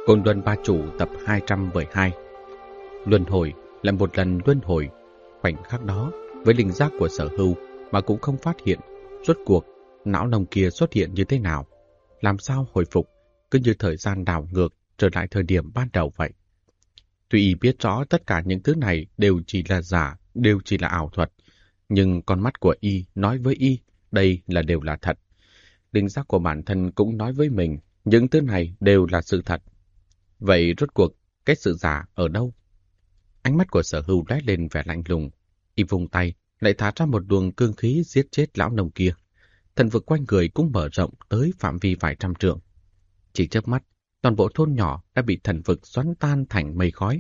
Côn Luân Ba Chủ tập 212. Luân hồi lại một lần luân hồi. Khoảnh khắc đó, với linh giác của Sở Hưu mà cũng không phát hiện rốt cuộc não nông kia xuất hiện như thế nào, làm sao hồi phục, cứ như thời gian đảo ngược trở lại thời điểm ban đầu vậy. Tuy y biết rõ tất cả những thứ này đều chỉ là giả, đều chỉ là ảo thuật, nhưng con mắt của y nói với y đây đều là thật. Linh giác của bản thân cũng nói với mình những thứ này đều là sự thật. Vậy rốt cuộc cái sự giả ở đâu? Ánh mắt của Sở Hưu lóe lên vẻ lạnh lùng, y vung tay lại thả ra một luồng cương khí giết chết lão nông kia. Thần vực quanh người cũng mở rộng tới phạm vi vài trăm trượng. Chỉ chớp mắt, toàn bộ thôn nhỏ đã bị thần vực xoắn tan thành mây khói.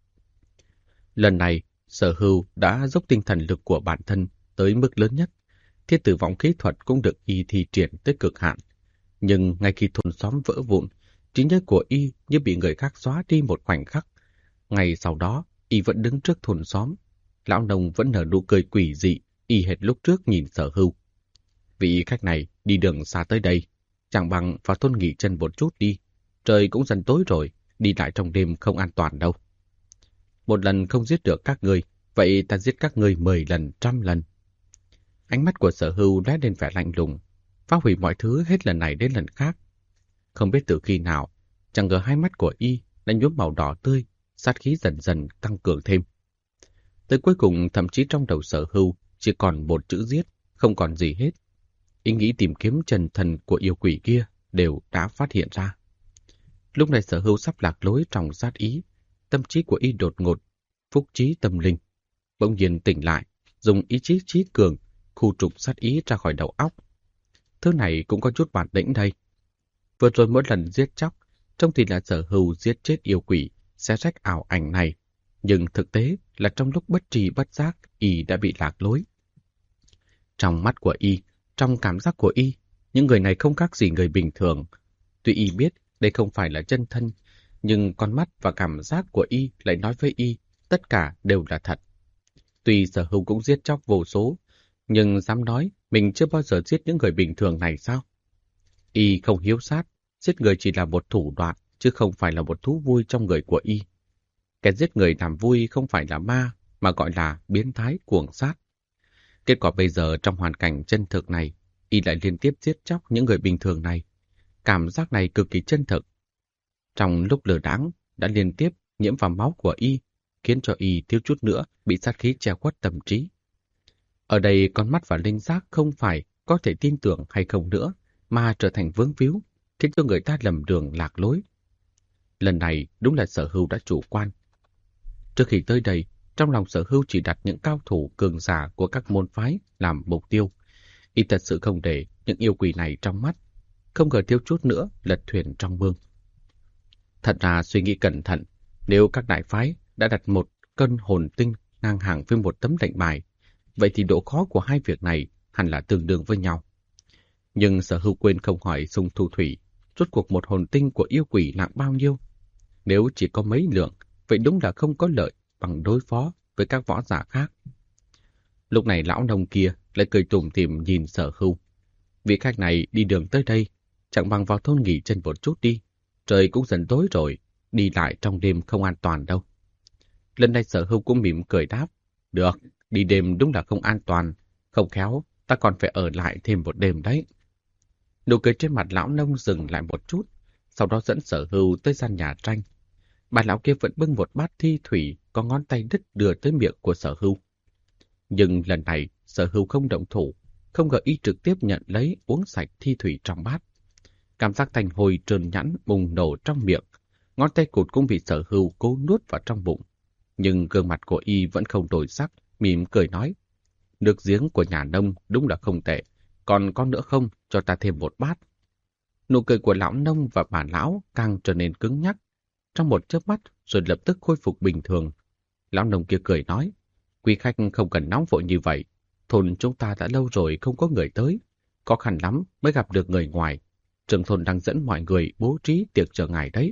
Lần này, Sở Hưu đã dốc tinh thần lực của bản thân tới mức lớn nhất. Thiên tử vọng khí thuật cũng được y thi triển tới cực hạn. Nhưng ngay khi thôn xóm vỡ vụn, trí nhớ của y như bị người khác xóa đi một khoảnh khắc. Ngày sau đó, y vẫn đứng trước thôn xóm. Lão nông vẫn nở nụ cười quỷ dị, y hệt lúc trước nhìn Sở Hưu. Vị khách này đi đường xa tới đây, chẳng bằng vào thôn nghỉ chân một chút đi. Trời cũng dần tối rồi, đi lại trong đêm không an toàn đâu. Một lần không giết được các ngươi, vậy ta giết các ngươi 10 lần, 100 lần. Ánh mắt của Sở Hưu lóe lên vẻ lạnh lùng, phá hủy mọi thứ hết lần này đến lần khác. Không biết từ khi nào, chẳng ngờ hai mắt của y đã nhuốm màu đỏ tươi, sát khí dần dần tăng cường thêm. Tới cuối cùng, thậm chí trong đầu Sở Hưu chỉ còn một chữ giết, không còn gì hết. Ý nghĩ tìm kiếm chân thần của yêu quỷ kia đều đã phát hiện ra. Lúc này Sở Hưu sắp lạc lối trong sát ý, tâm trí của y đột ngột, phúc trí tâm linh. Bỗng nhiên tỉnh lại, dùng ý chí trí cường, khu trục sát ý ra khỏi đầu óc. Thứ này cũng có chút bản lĩnh đây. Vừa rồi mỗi lần giết chóc, trông thì là Sở Hưu giết chết yêu quỷ, xé rách ảo ảnh này. Nhưng thực tế là trong lúc bất tri bất giác, y đã bị lạc lối. Trong mắt của y, trong cảm giác của y, những người này không khác gì người bình thường. Tuy y biết đây không phải là chân thân, nhưng con mắt và cảm giác của y lại nói với y tất cả đều là thật. Tuy Sở Hưu cũng giết chóc vô số, nhưng dám nói mình chưa bao giờ giết những người bình thường này sao? Y không hiếu sát, giết người chỉ là một thủ đoạn, chứ không phải là một thú vui trong người của y. Cái giết người làm vui không phải là ma, mà gọi là biến thái cuồng sát. Kết quả bây giờ trong hoàn cảnh chân thực này, y lại liên tiếp giết chóc những người bình thường này. Cảm giác này cực kỳ chân thực. Trong lúc lờ đãng đã liên tiếp nhiễm vào máu của y, khiến cho y thiếu chút nữa bị sát khí che khuất tâm trí. Ở đây con mắt và linh giác không phải có thể tin tưởng hay không nữa, mà trở thành vướng víu, khiến cho người ta lầm đường lạc lối. Lần này đúng là Sở Hưu đã chủ quan. Trước khi tới đây, trong lòng Sở Hưu chỉ đặt những cao thủ cường giả của các môn phái làm mục tiêu. Y thật sự không để những yêu quỷ này trong mắt, không ngờ thiếu chút nữa lật thuyền trong mương. Thật ra suy nghĩ cẩn thận, nếu các đại phái đã đặt một cân hồn tinh ngang hàng với một tấm lệnh bài, vậy thì độ khó của hai việc này hẳn là tương đương với nhau. Nhưng Sở Hưu quên không hỏi Sung Thu Thủy, rốt cuộc một hồn tinh của yêu quỷ nặng bao nhiêu? Nếu chỉ có mấy lượng, vậy đúng là không có lợi bằng đối phó với các võ giả khác. Lúc này lão nông kia lại cười tủm tỉm nhìn Sở Hưu. Vị khách này đi đường tới đây, chẳng bằng vào thôn nghỉ chân một chút đi. Trời cũng dần tối rồi, đi lại trong đêm không an toàn đâu. Lần này Sở Hưu cũng mỉm cười đáp. Được, đi đêm đúng là không an toàn. Không khéo, ta còn phải ở lại thêm một đêm đấy. Nụ cười trên mặt lão nông dừng lại một chút, sau đó dẫn Sở Hưu tới gian nhà tranh. Bà lão kia vẫn bưng một bát thi thủy có ngón tay đứt đưa tới miệng của Sở Hưu. Nhưng lần này Sở Hưu không động thủ, không ngờ y trực tiếp nhận lấy uống sạch thi thủy trong bát. Cảm giác thành hồi trơn nhẵn bùng nổ trong miệng, ngón tay cụt cũng bị Sở Hưu cố nuốt vào trong bụng. Nhưng gương mặt của y vẫn không đổi sắc, mỉm cười nói. Nước giếng của nhà nông đúng là không tệ, còn có nữa không, cho ta thêm một bát. Nụ cười của lão nông và bà lão càng trở nên cứng nhắc, trong một chớp mắt rồi lập tức khôi phục bình thường. Lão nông kia cười nói, quý khách không cần nóng vội như vậy, thôn chúng ta đã lâu rồi không có người tới, khó khăn lắm mới gặp được người ngoài. Trưởng thôn đang dẫn mọi người bố trí tiệc chờ ngài đấy.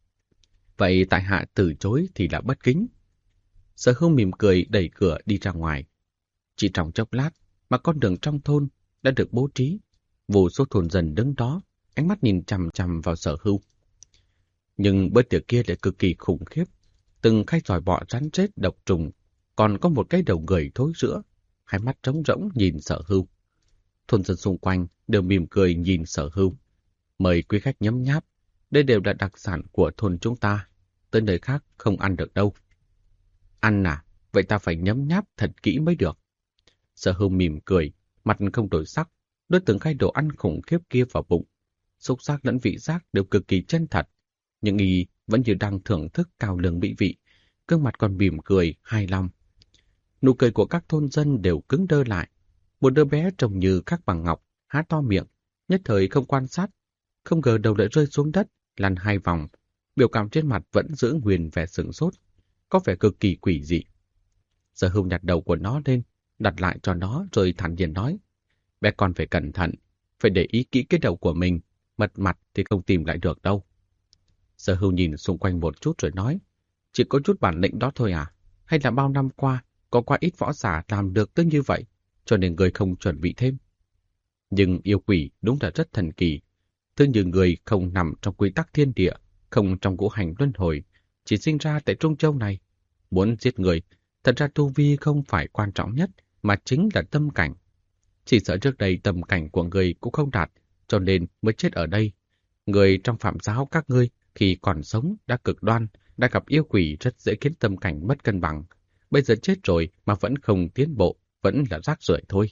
Vậy tại hạ từ chối thì là bất kính. Sở Hưu mỉm cười đẩy cửa đi ra ngoài. Chỉ trong chốc lát mà con đường trong thôn đã được bố trí. Vô số thôn dân đứng đó, ánh mắt nhìn chằm chằm vào Sở Hưu. Nhưng bữa tiệc kia lại cực kỳ khủng khiếp. Từng khay giòi bọ rắn rết độc trùng, còn có một cái đầu người thối rữa, hai mắt trống rỗng nhìn Sở Hưu. Thôn dân xung quanh đều mỉm cười nhìn Sở Hưu. Mời quý khách nhấm nháp, đây đều là đặc sản của thôn chúng ta, tới nơi khác không ăn được đâu. Ăn à, vậy ta phải nhấm nháp thật kỹ mới được. Sở Hưu mỉm cười, mặt không đổi sắc, đưa từng khay đồ ăn khủng khiếp kia vào bụng. Xúc giác lẫn vị giác đều cực kỳ chân thật, nhưng y vẫn như đang thưởng thức cao lương mỹ vị, gương mặt còn mỉm cười, hài lòng. Nụ cười của các thôn dân đều cứng đơ lại. Một đứa bé trông như khắc bằng ngọc, há to miệng, nhất thời không quan sát, không ngờ đầu lại rơi xuống đất, lăn 2 vòng, biểu cảm trên mặt vẫn giữ nguyên vẻ sửng sốt, có vẻ cực kỳ quỷ dị. Sở Hưu nhặt đầu của nó lên, đặt lại cho nó rồi thản nhiên nói, bé con phải cẩn thận, phải để ý kỹ cái đầu của mình, mật mặt thì không tìm lại được đâu. Sở Hưu nhìn xung quanh một chút rồi nói, chỉ có chút bản lĩnh đó thôi à? Hay là bao năm qua, có quá ít võ giả làm được tới như vậy, cho nên người không chuẩn bị thêm? Nhưng yêu quỷ đúng là rất thần kỳ. Thứ như người không nằm trong quy tắc thiên địa, không trong ngũ hành luân hồi, chỉ sinh ra tại Trung Châu này. Muốn giết người, thật ra tu vi không phải quan trọng nhất, mà chính là tâm cảnh. Chỉ sợ trước đây tâm cảnh của người cũng không đạt, cho nên mới chết ở đây. Người trong phạm giáo các ngươi khi còn sống đã cực đoan, đã gặp yêu quỷ rất dễ khiến tâm cảnh mất cân bằng. Bây giờ chết rồi mà vẫn không tiến bộ, vẫn là rác rưởi thôi.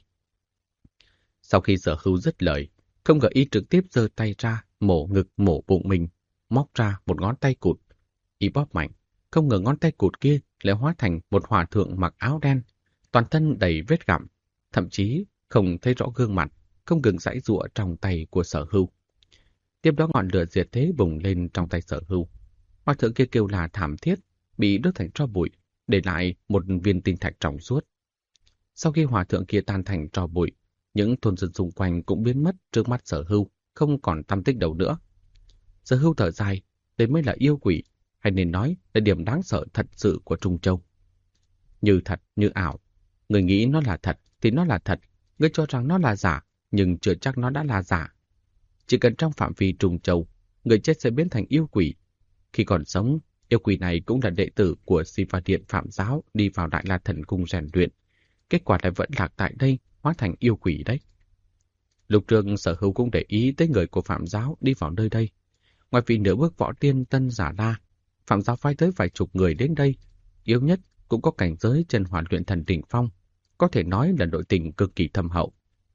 Sau khi Sở Hưu dứt lời, không ngờ y trực tiếp giơ tay ra, mổ ngực mổ bụng mình, móc ra một ngón tay cụt. Y bóp mạnh, không ngờ ngón tay cụt kia lại hóa thành một hòa thượng mặc áo đen, toàn thân đầy vết gặm, thậm chí không thấy rõ gương mặt, không ngừng giãy giụa trong tay của Sở Hưu. Tiếp đó ngọn lửa diệt thế bùng lên trong tay Sở Hưu. Hòa thượng kia kêu là thảm thiết, bị đốt thành tro bụi, để lại một viên tinh thạch trong suốt. Sau khi hòa thượng kia tan thành tro bụi, những thôn dân xung quanh cũng biến mất trước mắt Sở Hưu, không còn tăm tích đâu nữa. Sở Hưu thở dài, đây mới là yêu quỷ, hay nên nói là điểm đáng sợ thật sự của Trung Châu. Như thật, như ảo. Người nghĩ nó là thật thì nó là thật, người cho rằng nó là giả, nhưng chưa chắc nó đã là giả. Chỉ cần trong phạm vi Trung Châu, người chết sẽ biến thành yêu quỷ. Khi còn sống, yêu quỷ này cũng là đệ tử của Siva Điện Phạm Giáo đi vào Đại La Thần Cung rèn luyện. Kết quả lại vẫn lạc tại đây, hóa thành yêu quỷ đấy. Lục Trường Sở Hưu cũng để ý tới người của Phạm Giáo đi vào nơi đây. Ngoài vị nửa bước võ tiên Tân Giả La, Phạm Giáo phái tới vài chục người đến đây. Yếu nhất cũng có cảnh giới chân hỏa luyện thần đỉnh phong, có thể nói là nội tình cực kỳ thâm hậu.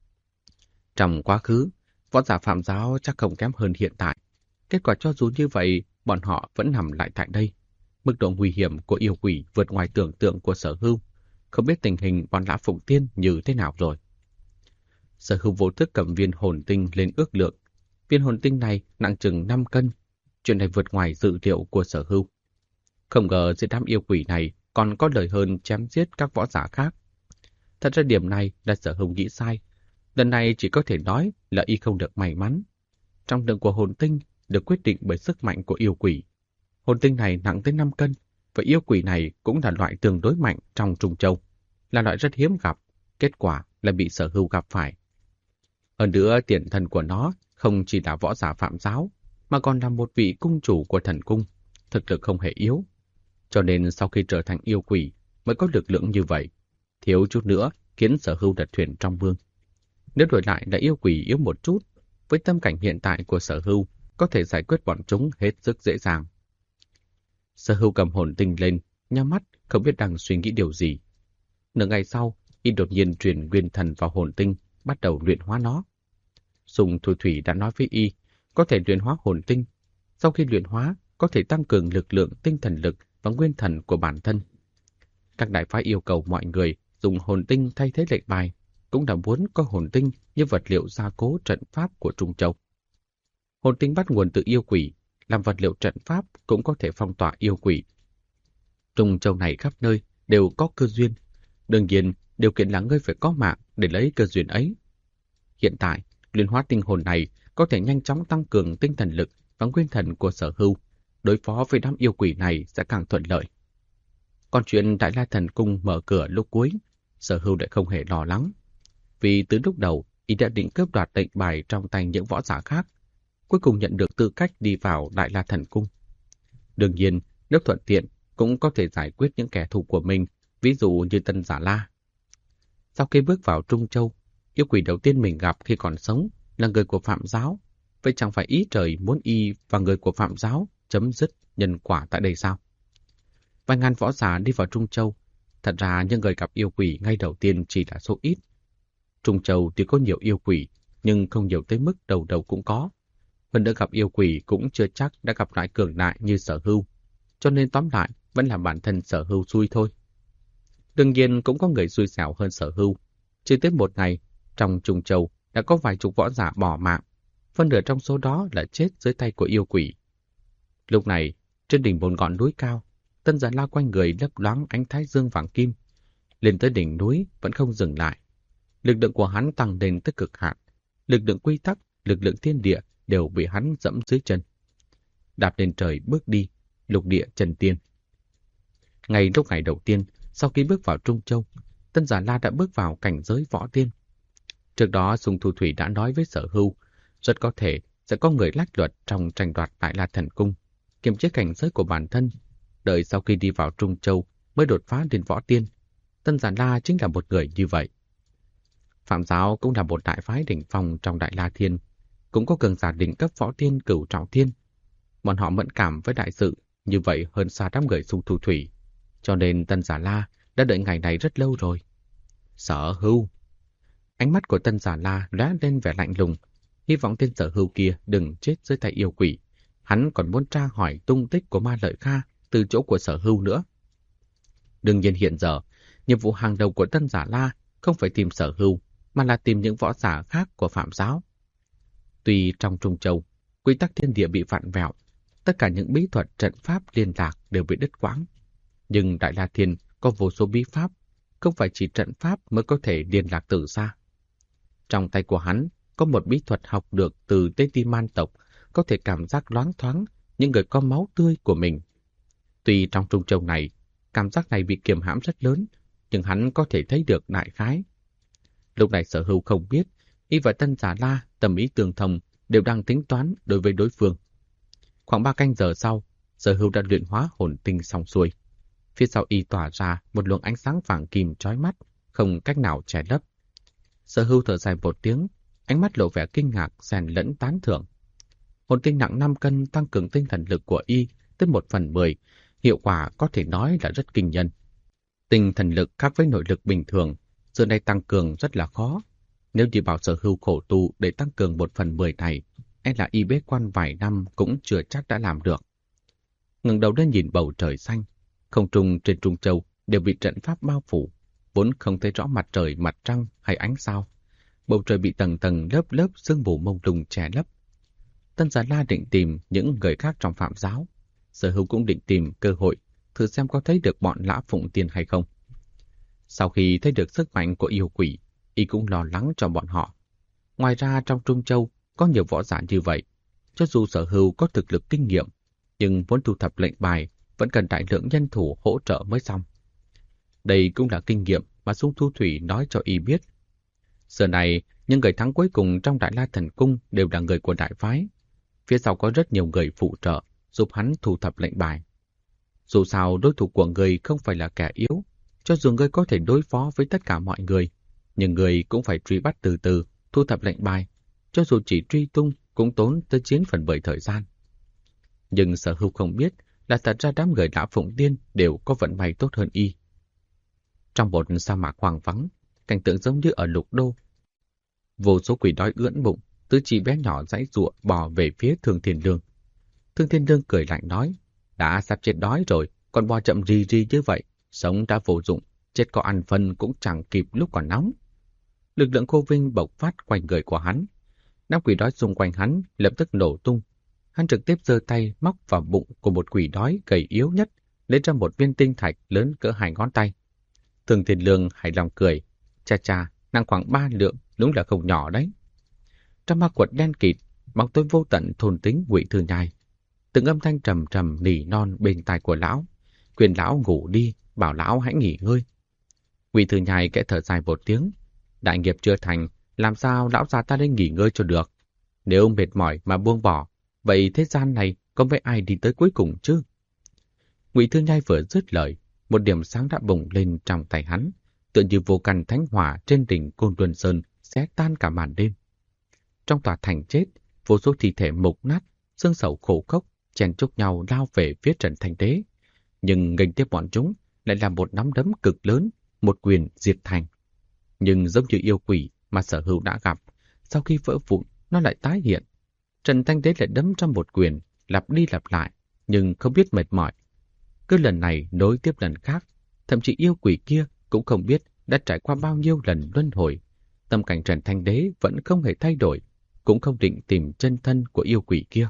Trong quá khứ, võ giả Phạm Giáo chắc không kém hơn hiện tại. Kết quả cho dù như vậy, bọn họ vẫn nằm lại tại đây. Mức độ nguy hiểm của yêu quỷ vượt ngoài tưởng tượng của Sở Hưu. Không biết tình hình bọn Lã Phụng Tiên như thế nào rồi. Sở Hưu vô thức cầm viên hồn tinh lên ước lượng. Viên hồn tinh này nặng chừng 5 cân. Chuyện này vượt ngoài dự liệu của Sở Hưu. Không ngờ giữa đám yêu quỷ này còn có lời hơn chém giết các võ giả khác. Thật ra điểm này là Sở Hưu nghĩ sai. Lần này chỉ có thể nói là y không được may mắn. Trong lượng của hồn tinh được quyết định bởi sức mạnh của yêu quỷ. Hồn tinh này nặng tới 5 cân, và yêu quỷ này cũng là loại tương đối mạnh trong Trung Châu, là loại rất hiếm gặp, kết quả là bị Sở Hưu gặp phải. Hơn nữa, tiền thân của nó không chỉ là võ giả Phạm Giáo, mà còn là một vị cung chủ của thần cung, thực lực không hề yếu. Cho nên sau khi trở thành yêu quỷ mới có lực lượng như vậy, thiếu chút nữa khiến Sở Hưu đặt thuyền trong mương. Nếu đổi lại là yêu quỷ yếu một chút, với tâm cảnh hiện tại của Sở Hưu, có thể giải quyết bọn chúng hết sức dễ dàng. Sở Hưu cầm hồn tinh lên, nhắm mắt, không biết đang suy nghĩ điều gì. Nửa ngày sau, y đột nhiên truyền nguyên thần vào hồn tinh, bắt đầu luyện hóa nó. Sùng Thu Thủy đã nói với y, có thể luyện hóa hồn tinh. Sau khi luyện hóa, có thể tăng cường lực lượng tinh thần lực và nguyên thần của bản thân. Các đại phái yêu cầu mọi người dùng hồn tinh thay thế lệnh bài, cũng đã muốn có hồn tinh như vật liệu gia cố trận pháp của Trung Châu. Hồn tinh bắt nguồn từ yêu quỷ, làm vật liệu trận pháp cũng có thể phong tỏa yêu quỷ. Trung Châu này khắp nơi đều có cơ duyên. Đương nhiên, điều kiện là ngươi phải có mạng để lấy cơ duyên ấy. Hiện tại, luyện hóa tinh hồn này có thể nhanh chóng tăng cường tinh thần lực và nguyên thần của Sở Hưu. Đối phó với đám yêu quỷ này sẽ càng thuận lợi. Còn chuyện Đại La Thần Cung mở cửa lúc cuối, Sở Hưu lại không hề lo lắng. Vì từ lúc đầu, y đã định cướp đoạt lệnh bài trong tay những võ giả khác, cuối cùng nhận được tư cách đi vào Đại La Thần Cung. Đương nhiên, nếu thuận tiện, cũng có thể giải quyết những kẻ thù của mình, ví dụ như Tân Giả La. Sau khi bước vào Trung Châu, yêu quỷ đầu tiên mình gặp khi còn sống là người của Phạm giáo. Vậy chẳng phải ý trời muốn y và người của Phạm giáo chấm dứt nhân quả tại đây sao? Vài ngàn võ giả đi vào Trung Châu. Thật ra những người gặp yêu quỷ ngay đầu tiên chỉ là số ít. Trung Châu tuy có nhiều yêu quỷ, nhưng không nhiều tới mức đầu đầu cũng có. Hơn nữa gặp yêu quỷ cũng chưa chắc đã gặp lại cường đại như Sở Hưu. Cho nên tóm lại vẫn là bản thân Sở Hưu xui thôi. Đương nhiên cũng có người xui xẻo hơn Sở Hưu. Chỉ tới một ngày, trong Trung Châu đã có vài chục võ giả bỏ mạng. Phân nửa trong số đó là chết dưới tay của yêu quỷ. Lúc này, trên đỉnh một ngọn núi cao, Tân Giả La quanh người lấp loáng ánh thái dương vàng kim. Lên tới đỉnh núi vẫn không dừng lại. Lực lượng của hắn tăng lên tới cực hạn. Lực lượng quy tắc, lực lượng thiên địa đều bị hắn dẫm dưới chân. Đạp lên trời bước đi, lục địa chân tiên. Ngay lúc ngày đầu tiên, sau khi bước vào Trung Châu, Tân Giả La đã bước vào cảnh giới võ tiên. Trước đó Sùng Thu Thủy đã nói với Sở Hưu, rất có thể sẽ có người lách luật trong tranh đoạt Đại La Thần Cung, kiềm chế cảnh giới của bản thân. Đợi sau khi đi vào Trung Châu mới đột phá đến võ tiên. Tân Giả La chính là một người như vậy. Phạm giáo cũng là một đại phái đỉnh phong trong Đại La Thiên, cũng có cường giả đỉnh cấp võ tiên Cửu Trọng Thiên. Bọn họ mẫn cảm với đại sự, như vậy hơn xa đám người Sùng Thu Thủy. Cho nên Tân Giả La đã đợi ngày này rất lâu rồi. Sở Hưu. Ánh mắt của Tân Giả La lóe lên vẻ lạnh lùng, hy vọng tên Sở Hưu kia đừng chết dưới tay yêu quỷ. Hắn còn muốn tra hỏi tung tích của Ma Lợi Kha từ chỗ của Sở Hưu nữa. Đương nhiên hiện giờ, nhiệm vụ hàng đầu của Tân Giả La không phải tìm Sở Hưu, mà là tìm những võ giả khác của Phạm giáo. Tuy trong Trung Châu, quy tắc thiên địa bị vặn vẹo, tất cả những bí thuật trận pháp liên lạc đều bị đứt quãng. Nhưng Đại La Thiên có vô số bí pháp, không phải chỉ trận pháp mới có thể liên lạc từ xa. Trong tay của hắn có một bí thuật học được từ Tế Ti Man tộc, có thể cảm giác loáng thoáng những người có máu tươi của mình. Tuy trong Trung Châu này, cảm giác này bị kiềm hãm rất lớn, nhưng hắn có thể thấy được đại khái. Lúc này Sở Hưu không biết, y và Tân Giả La tâm ý tương thông đều đang tính toán đối với đối phương. Khoảng 3 canh giờ sau, Sở Hưu đã luyện hóa hồn tinh xong xuôi. Phía sau y tỏa ra một luồng ánh sáng vàng kim chói mắt, không cách nào che lấp. Sở Hưu thở dài một tiếng, ánh mắt lộ vẻ kinh ngạc xen lẫn tán thưởng. Hồn tinh nặng 5 cân tăng cường tinh thần lực của y tới 1/10, hiệu quả có thể nói là rất kinh nhân. Tinh thần lực khác với nội lực bình thường, giờ này tăng cường rất là khó. Nếu chỉ bảo Sở Hưu khổ tu để tăng cường 1/10 này, e là y bế quan vài năm cũng chưa chắc đã làm được. Ngẩng đầu lên nhìn bầu trời xanh, không trung trên Trung Châu đều bị trận pháp bao phủ, vốn không thấy rõ mặt trời, mặt trăng hay ánh sao. Bầu trời bị tầng tầng lớp lớp sương mù mông lung che lấp. Tân Giả La định tìm những người khác trong Phạm giáo. Sở Hưu cũng định tìm cơ hội thử xem có thấy được bọn Lã Phụng Tiên hay không. Sau khi thấy được sức mạnh của yêu quỷ, y cũng lo lắng cho bọn họ. Ngoài ra trong Trung Châu có nhiều võ giả như vậy. Cho dù Sở Hưu có thực lực kinh nghiệm, nhưng muốn thu thập lệnh bài vẫn cần đại lượng nhân thủ hỗ trợ mới xong. Đây cũng là kinh nghiệm mà Sung Thu Thủy nói cho y biết. Giờ này, những người thắng cuối cùng trong Đại La Thần Cung đều là người của đại phái. Phía sau có rất nhiều người phụ trợ, giúp hắn thu thập lệnh bài. Dù sao, đối thủ của người không phải là kẻ yếu. Cho dù người có thể đối phó với tất cả mọi người, nhưng người cũng phải truy bắt từ từ, thu thập lệnh bài. Cho dù chỉ truy tung, cũng tốn tới 9/10 thời gian. Nhưng Sở Hưu không biết là thật ra đám người Lã Phụng Tiên đều có vận may tốt hơn y. Trong một sa mạc hoang vắng, cảnh tượng giống như ở Lục Đô. Vô số quỷ đói ưỡn bụng, tứ chi bé nhỏ giãy giụa bò về phía Thương Thiên Lương. Thương Thiên Lương cười lạnh nói, đã sắp chết đói rồi, còn bò chậm rì rì như vậy, sống đã vô dụng, chết có ăn phân cũng chẳng kịp lúc còn nóng. Lực lượng Cô Vinh bộc phát quanh người của hắn. Đám quỷ đói xung quanh hắn lập tức nổ tung. Hắn trực tiếp giơ tay móc vào bụng của một quỷ đói gầy yếu nhất, lấy ra một viên tinh thạch lớn cỡ 2 ngón tay. Thương Thiên Lương hài lòng cười, cha cha, nặng khoảng 3 lượng, đúng là không nhỏ đấy. Trong ma quật đen kịt, bóng tối vô tận thôn tính Ngụy Thư Nhai. Từng âm thanh trầm trầm nỉ non bên tai của lão, khuyên lão ngủ đi, bảo lão hãy nghỉ ngơi. Ngụy Thư Nhai kẽ thở dài một tiếng, đại nghiệp chưa thành, làm sao lão già ta lên nghỉ ngơi cho được? Nếu mệt mỏi mà buông bỏ, vậy thế gian này có mấy ai đi tới cuối cùng chứ? Ngụy Thư Nhai vừa dứt lời, một điểm sáng đã bùng lên trong tay hắn, tựa như vô căn thánh hỏa trên đỉnh Côn Luân Sơn xé tan cả màn đêm. Trong tòa thành chết, vô số thi thể mục nát, xương sầu khổ khốc, chen chúc nhau lao về phía Trần Thanh Đế. Nhưng nghênh tiếp bọn chúng lại là một nắm đấm cực lớn, một quyền diệt thành. Nhưng giống như yêu quỷ mà Sở Hữu đã gặp, sau khi vỡ vụn, nó lại tái hiện. Trần Thanh Đế lại đấm trong một quyền, lặp đi lặp lại, nhưng không biết mệt mỏi. Cứ lần này nối tiếp lần khác, thậm chí yêu quỷ kia cũng không biết đã trải qua bao nhiêu lần luân hồi. Tâm cảnh Trần Thanh Đế vẫn không hề thay đổi, cũng không định tìm chân thân của yêu quỷ kia.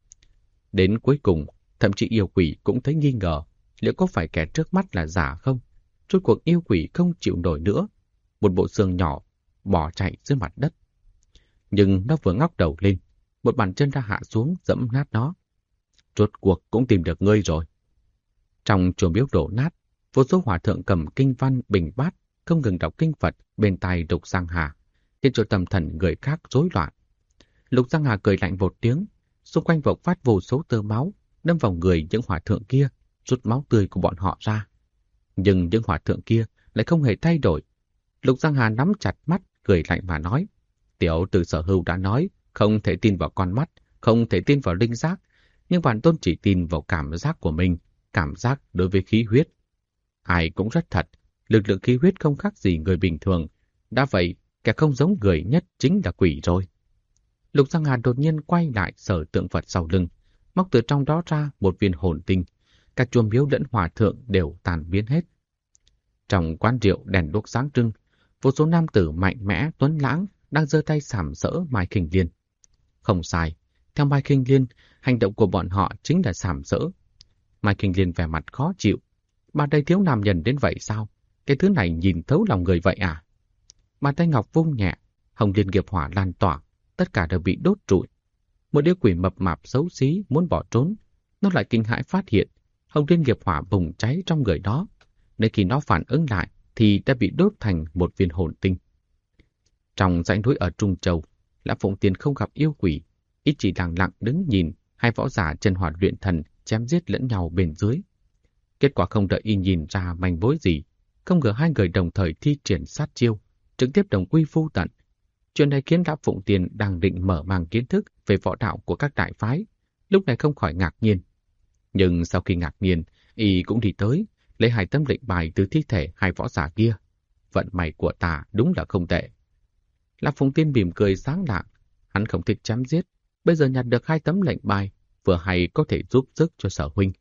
Đến cuối cùng, thậm chí yêu quỷ cũng thấy nghi ngờ, liệu có phải kẻ trước mắt là giả không? Rốt cuộc yêu quỷ không chịu nổi nữa, một bộ xương nhỏ bỏ chạy dưới mặt đất. Nhưng nó vừa ngóc đầu lên, một bàn chân đã hạ xuống dẫm nát nó. Rốt cuộc cũng tìm được ngươi rồi. Trong chùa miếu đổ nát, vô số hòa thượng cầm kinh văn bình bát, không ngừng đọc kinh Phật bên tai Lục Giang Hà, khiến cho tâm thần người khác rối loạn. Lục Giang Hà cười lạnh một tiếng, xung quanh bộc phát vô số tơ máu, đâm vào người những hòa thượng kia, rút máu tươi của bọn họ ra. Nhưng những hòa thượng kia lại không hề thay đổi. Lục Giang Hà nắm chặt mắt, cười lạnh mà nói, tiểu tử Sở Hữu đã nói, không thể tin vào con mắt, không thể tin vào linh giác, nhưng bản tôn chỉ tin vào cảm giác của mình, cảm giác đối với khí huyết. Ai cũng rất thật, lực lượng khí huyết không khác gì người bình thường. Đã vậy, kẻ không giống người nhất chính là quỷ rồi. Lục Giang Hà đột nhiên quay lại sở tượng Phật sau lưng, móc từ trong đó ra một viên hồn tinh. Các chùa miếu lẫn hòa thượng đều tàn biến hết. Trong quán rượu đèn đuốc sáng trưng, vô số nam tử mạnh mẽ tuấn lãng đang giơ tay sàm sỡ Mai Khinh Liên. Không sai, theo Mai Khinh Liên, hành động của bọn họ chính là sàm sỡ. Mai Khinh Liên vẻ mặt khó chịu. Bà đây thiếu nam nhân đến vậy sao? Cái thứ này nhìn thấu lòng người vậy à? Bàn tay ngọc vung nhẹ, hồng liên nghiệp hỏa lan tỏa, tất cả đều bị đốt trụi. Một đứa quỷ mập mạp xấu xí muốn bỏ trốn, nó lại kinh hãi phát hiện hồng liên nghiệp hỏa bùng cháy trong người đó. Nên khi nó phản ứng lại thì đã bị đốt thành một viên hồn tinh. Trong dãy núi ở Trung Châu, Lã Phụng Tiên không gặp yêu quỷ, ít chỉ lặng lặng đứng nhìn hai võ giả chân hỏa luyện thần chém giết lẫn nhau bên dưới. Kết quả không đợi y nhìn ra manh mối gì, không ngờ hai người đồng thời thi triển sát chiêu, trực tiếp đồng quy vô tận. Chuyện này khiến Lã Phụng Tiên đang định mở mang kiến thức về võ đạo của các đại phái, lúc này không khỏi ngạc nhiên. Nhưng sau khi ngạc nhiên, y cũng đi tới, lấy hai tấm lệnh bài từ thi thể hai võ giả kia. Vận may của ta đúng là không tệ. Lã Phụng Tiên mỉm cười sáng lạng, hắn không thích chém giết, bây giờ nhặt được hai tấm lệnh bài, vừa hay có thể giúp sức cho Sở huynh.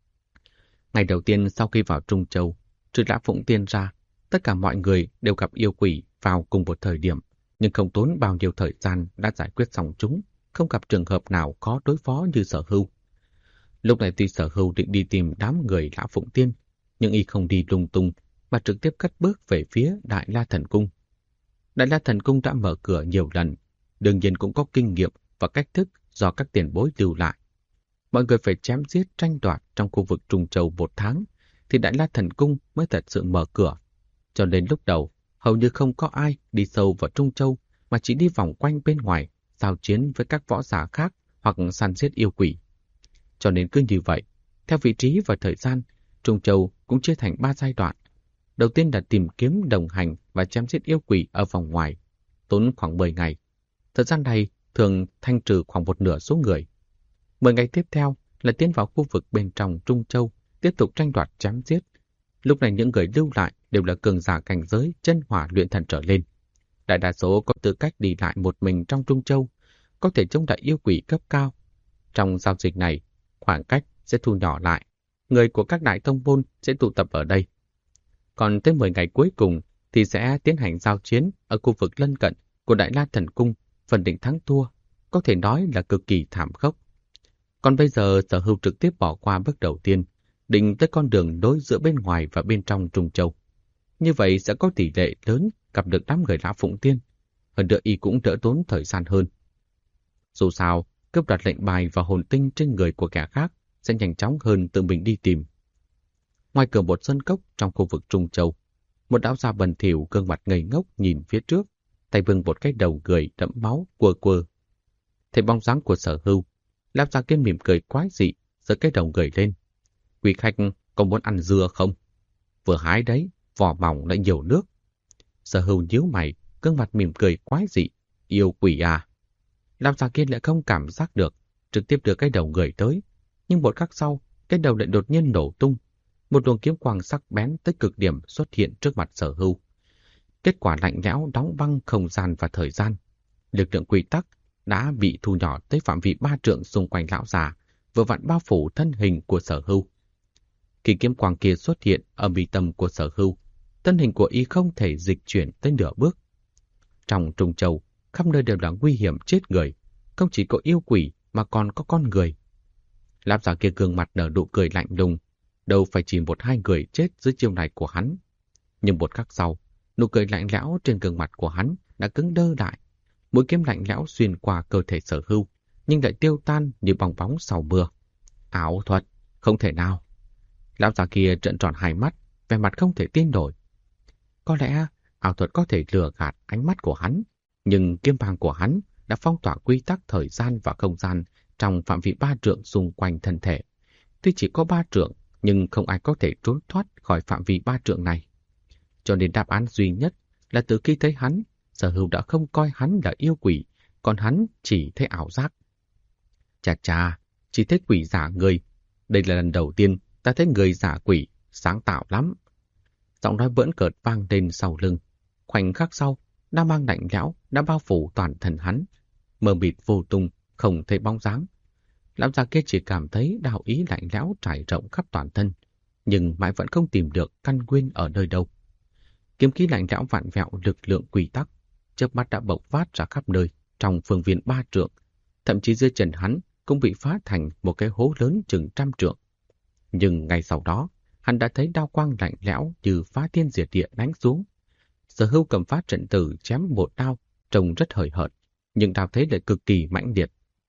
Ngày đầu tiên sau khi vào Trung Châu, trừ Lã Phụng Tiên ra, tất cả mọi người đều gặp yêu quỷ vào cùng một thời điểm, nhưng không tốn bao nhiêu thời gian đã giải quyết xong chúng, không gặp trường hợp nào khó đối phó như Sở Hưu. Lúc này tuy Sở Hưu định đi tìm đám người Lã Phụng Tiên, nhưng y không đi lung tung mà trực tiếp cất bước về phía Đại La Thần Cung. Đại La Thần Cung đã mở cửa nhiều lần, đương nhiên cũng có kinh nghiệm và cách thức do các tiền bối lưu lại. Mọi người phải chém giết tranh đoạt trong khu vực Trung Châu 1 tháng, thì Đại La Thần Cung mới thật sự mở cửa. Cho nên lúc đầu, hầu như không có ai đi sâu vào Trung Châu, mà chỉ đi vòng quanh bên ngoài, giao chiến với các võ giả khác hoặc săn giết yêu quỷ. Cho nên cứ như vậy, theo vị trí và thời gian, Trung Châu cũng chia thành 3 giai đoạn. Đầu tiên là tìm kiếm đồng hành và chém giết yêu quỷ ở vòng ngoài, tốn khoảng 10 ngày. Thời gian này thường thanh trừ khoảng một nửa số người. 10 ngày tiếp theo là tiến vào khu vực bên trong Trung Châu, tiếp tục tranh đoạt chém giết. Lúc này những người lưu lại đều là cường giả cảnh giới chân hỏa luyện thần trở lên. Đại đa số có tư cách đi lại một mình trong Trung Châu, có thể chống lại yêu quỷ cấp cao. Trong giao dịch này, khoảng cách sẽ thu nhỏ lại. Người của các đại tông môn sẽ tụ tập ở đây. Còn tới 10 ngày cuối cùng thì sẽ tiến hành giao chiến ở khu vực lân cận của Đại La Thần Cung, phần định thắng thua, có thể nói là cực kỳ thảm khốc. Còn bây giờ Sở Hưu trực tiếp bỏ qua bước đầu tiên, định tới con đường nối giữa bên ngoài và bên trong Trung Châu. Như vậy sẽ có tỷ lệ lớn gặp được đám người Lã Phụng Tiên, hơn nữa y cũng đỡ tốn thời gian hơn. Dù sao, cướp đoạt lệnh bài và hồn tinh trên người của kẻ khác sẽ nhanh chóng hơn tự mình đi tìm. Ngoài cửa một sân cốc trong khu vực Trung Châu, một lão già bần thỉu gương mặt ngây ngốc nhìn phía trước, tay bưng một cái đầu người đẫm máu quơ quơ. Thấy bóng dáng của Sở Hưu, lão già kia mỉm cười quái dị, giơ cái đầu người lên. Quý khách có muốn ăn dưa không? Vừa hái đấy, vỏ mỏng lại nhiều nước. Sở Hưu nhíu mày, gương mặt mỉm cười quái dị. Yêu quỷ à? Lão già kia lại không cảm giác được, trực tiếp đưa cái đầu người tới. Nhưng một khắc sau, cái đầu lại đột nhiên nổ tung. Một luồng kiếm quang sắc bén tới cực điểm xuất hiện trước mặt Sở Hưu. Kết quả lạnh lẽo đóng băng không gian và thời gian. Lực lượng quy tắc đã bị thu nhỏ tới phạm vi 3 trượng xung quanh lão già, vừa vặn bao phủ thân hình của Sở Hưu. Khi kiếm quang kia xuất hiện ở mi tâm của Sở Hưu, thân hình của y không thể dịch chuyển tới nửa bước. Trong Trung Châu, khắp nơi đều là nguy hiểm chết người, không chỉ có yêu quỷ mà còn có con người. Lão già kia gương mặt nở nụ cười lạnh lùng, đâu phải chỉ một hai người chết dưới chiêu này của hắn. Nhưng một khắc sau, nụ cười lạnh lẽo trên gương mặt của hắn đã cứng đơ lại. Mũi kiếm lạnh lẽo xuyên qua cơ thể Sở Hưu, nhưng lại tiêu tan như bong bóng sau mưa. Ảo thuật, không thể nào. Lão già kia trợn tròn hai mắt, vẻ mặt không thể tin nổi. Có lẽ ảo thuật có thể lừa gạt ánh mắt của hắn, nhưng kiếm vàng của hắn đã phong tỏa quy tắc thời gian và không gian trong phạm vi 3 trượng xung quanh thân thể. Tuy chỉ có 3 trượng, nhưng không ai có thể trốn thoát khỏi phạm vi 3 trượng này. Cho nên đáp án duy nhất là từ khi thấy hắn, Sở Hưu đã không coi hắn là yêu quỷ, còn hắn chỉ thấy ảo giác. Chà chà, chỉ thấy quỷ giả người. Đây là lần đầu tiên ta thấy người giả quỷ, sáng tạo lắm. Giọng nói bỡn cợt vang lên sau lưng. Khoảnh khắc sau, đao mang lạnh lẽo đã bao phủ toàn thân hắn. Mờ mịt vô tung, không thấy bóng dáng. Lão già kia chỉ cảm thấy đạo ý lạnh lẽo trải rộng khắp toàn thân, nhưng mãi vẫn không tìm được căn nguyên ở nơi đâu. Kiếm khí lạnh lẽo vặn vẹo lực lượng quy tắc, chớp mắt đã bộc phát ra khắp nơi trong phương viên 3 trượng, thậm chí dưới chân hắn cũng bị phá thành một cái hố lớn chừng 100 trượng. Nhưng ngay sau đó, hắn đã thấy đao quang lạnh lẽo như phá thiên diệt địa đánh xuống. Sở Hưu cầm phát trận tử chém một đao, trông rất hời hợt, nhưng đao thế lại cực kỳ mãnh liệt.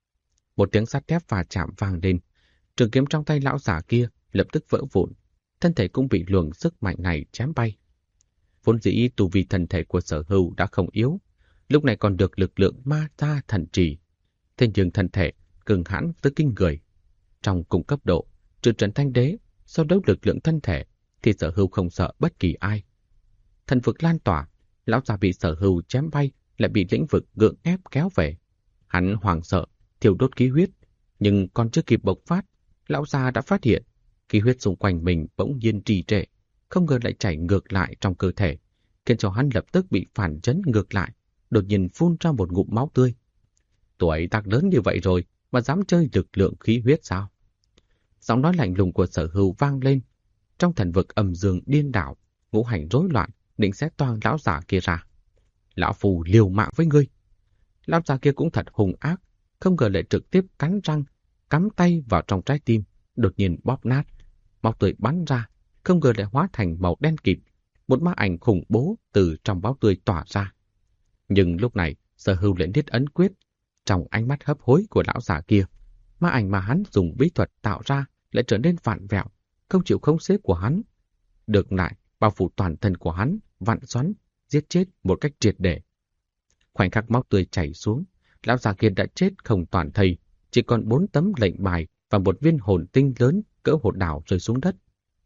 Một tiếng sắt thép va chạm vang lên, trường kiếm trong tay lão giả kia lập tức vỡ vụn, thân thể cũng bị luồng sức mạnh này chém bay. Vốn dĩ tu vi thân thể của Sở Hưu đã không yếu, lúc này còn được lực lượng ma gia thần trì. Thế nhưng thân thể cường hãn tới kinh người. Trong cùng cấp độ, trừ Trần Thanh Đế, so đấu lực lượng thân thể thì Sở Hưu không sợ bất kỳ ai. Thần vực lan tỏa, lão già bị Sở Hưu chém bay lại bị lĩnh vực gượng ép kéo về. Hắn hoảng sợ, thiêu đốt khí huyết, nhưng còn chưa kịp bộc phát, lão già đã phát hiện khí huyết xung quanh mình bỗng nhiên trì trệ, không ngờ lại chảy ngược lại trong cơ thể, khiến cho hắn lập tức bị phản chấn ngược lại, đột nhiên phun ra một ngụm máu tươi. Tuổi tác lớn như vậy rồi mà dám chơi lực lượng khí huyết sao? Giọng nói lạnh lùng của Sở Hưu vang lên. Trong thần vực âm dương điên đảo, ngũ hành rối loạn, định sẽ toang lão già kia ra. Lão phù liều mạng với ngươi. Lão già kia cũng thật hung ác, không ngờ lại trực tiếp cắn răng, cắm tay vào trong trái tim, đột nhiên bóp nát. Máu tươi bắn ra, không ngờ lại hóa thành màu đen kịt, một ma ảnh khủng bố từ trong máu tươi tỏa ra. Nhưng lúc này, Sở Hưu lại niết ấn quyết. Trong ánh mắt hấp hối của lão già kia, ma ảnh mà hắn dùng bí thuật tạo ra lại trở nên vặn vẹo, không chịu khống chế của hắn. Được lại, bao phủ toàn thân của hắn, vặn xoắn, giết chết một cách triệt để. Khoảnh khắc máu tươi chảy xuống, lão già kia đã chết không toàn thây, chỉ còn 4 tấm lệnh bài và một viên hồn tinh lớn cỡ hột đảo rơi xuống đất.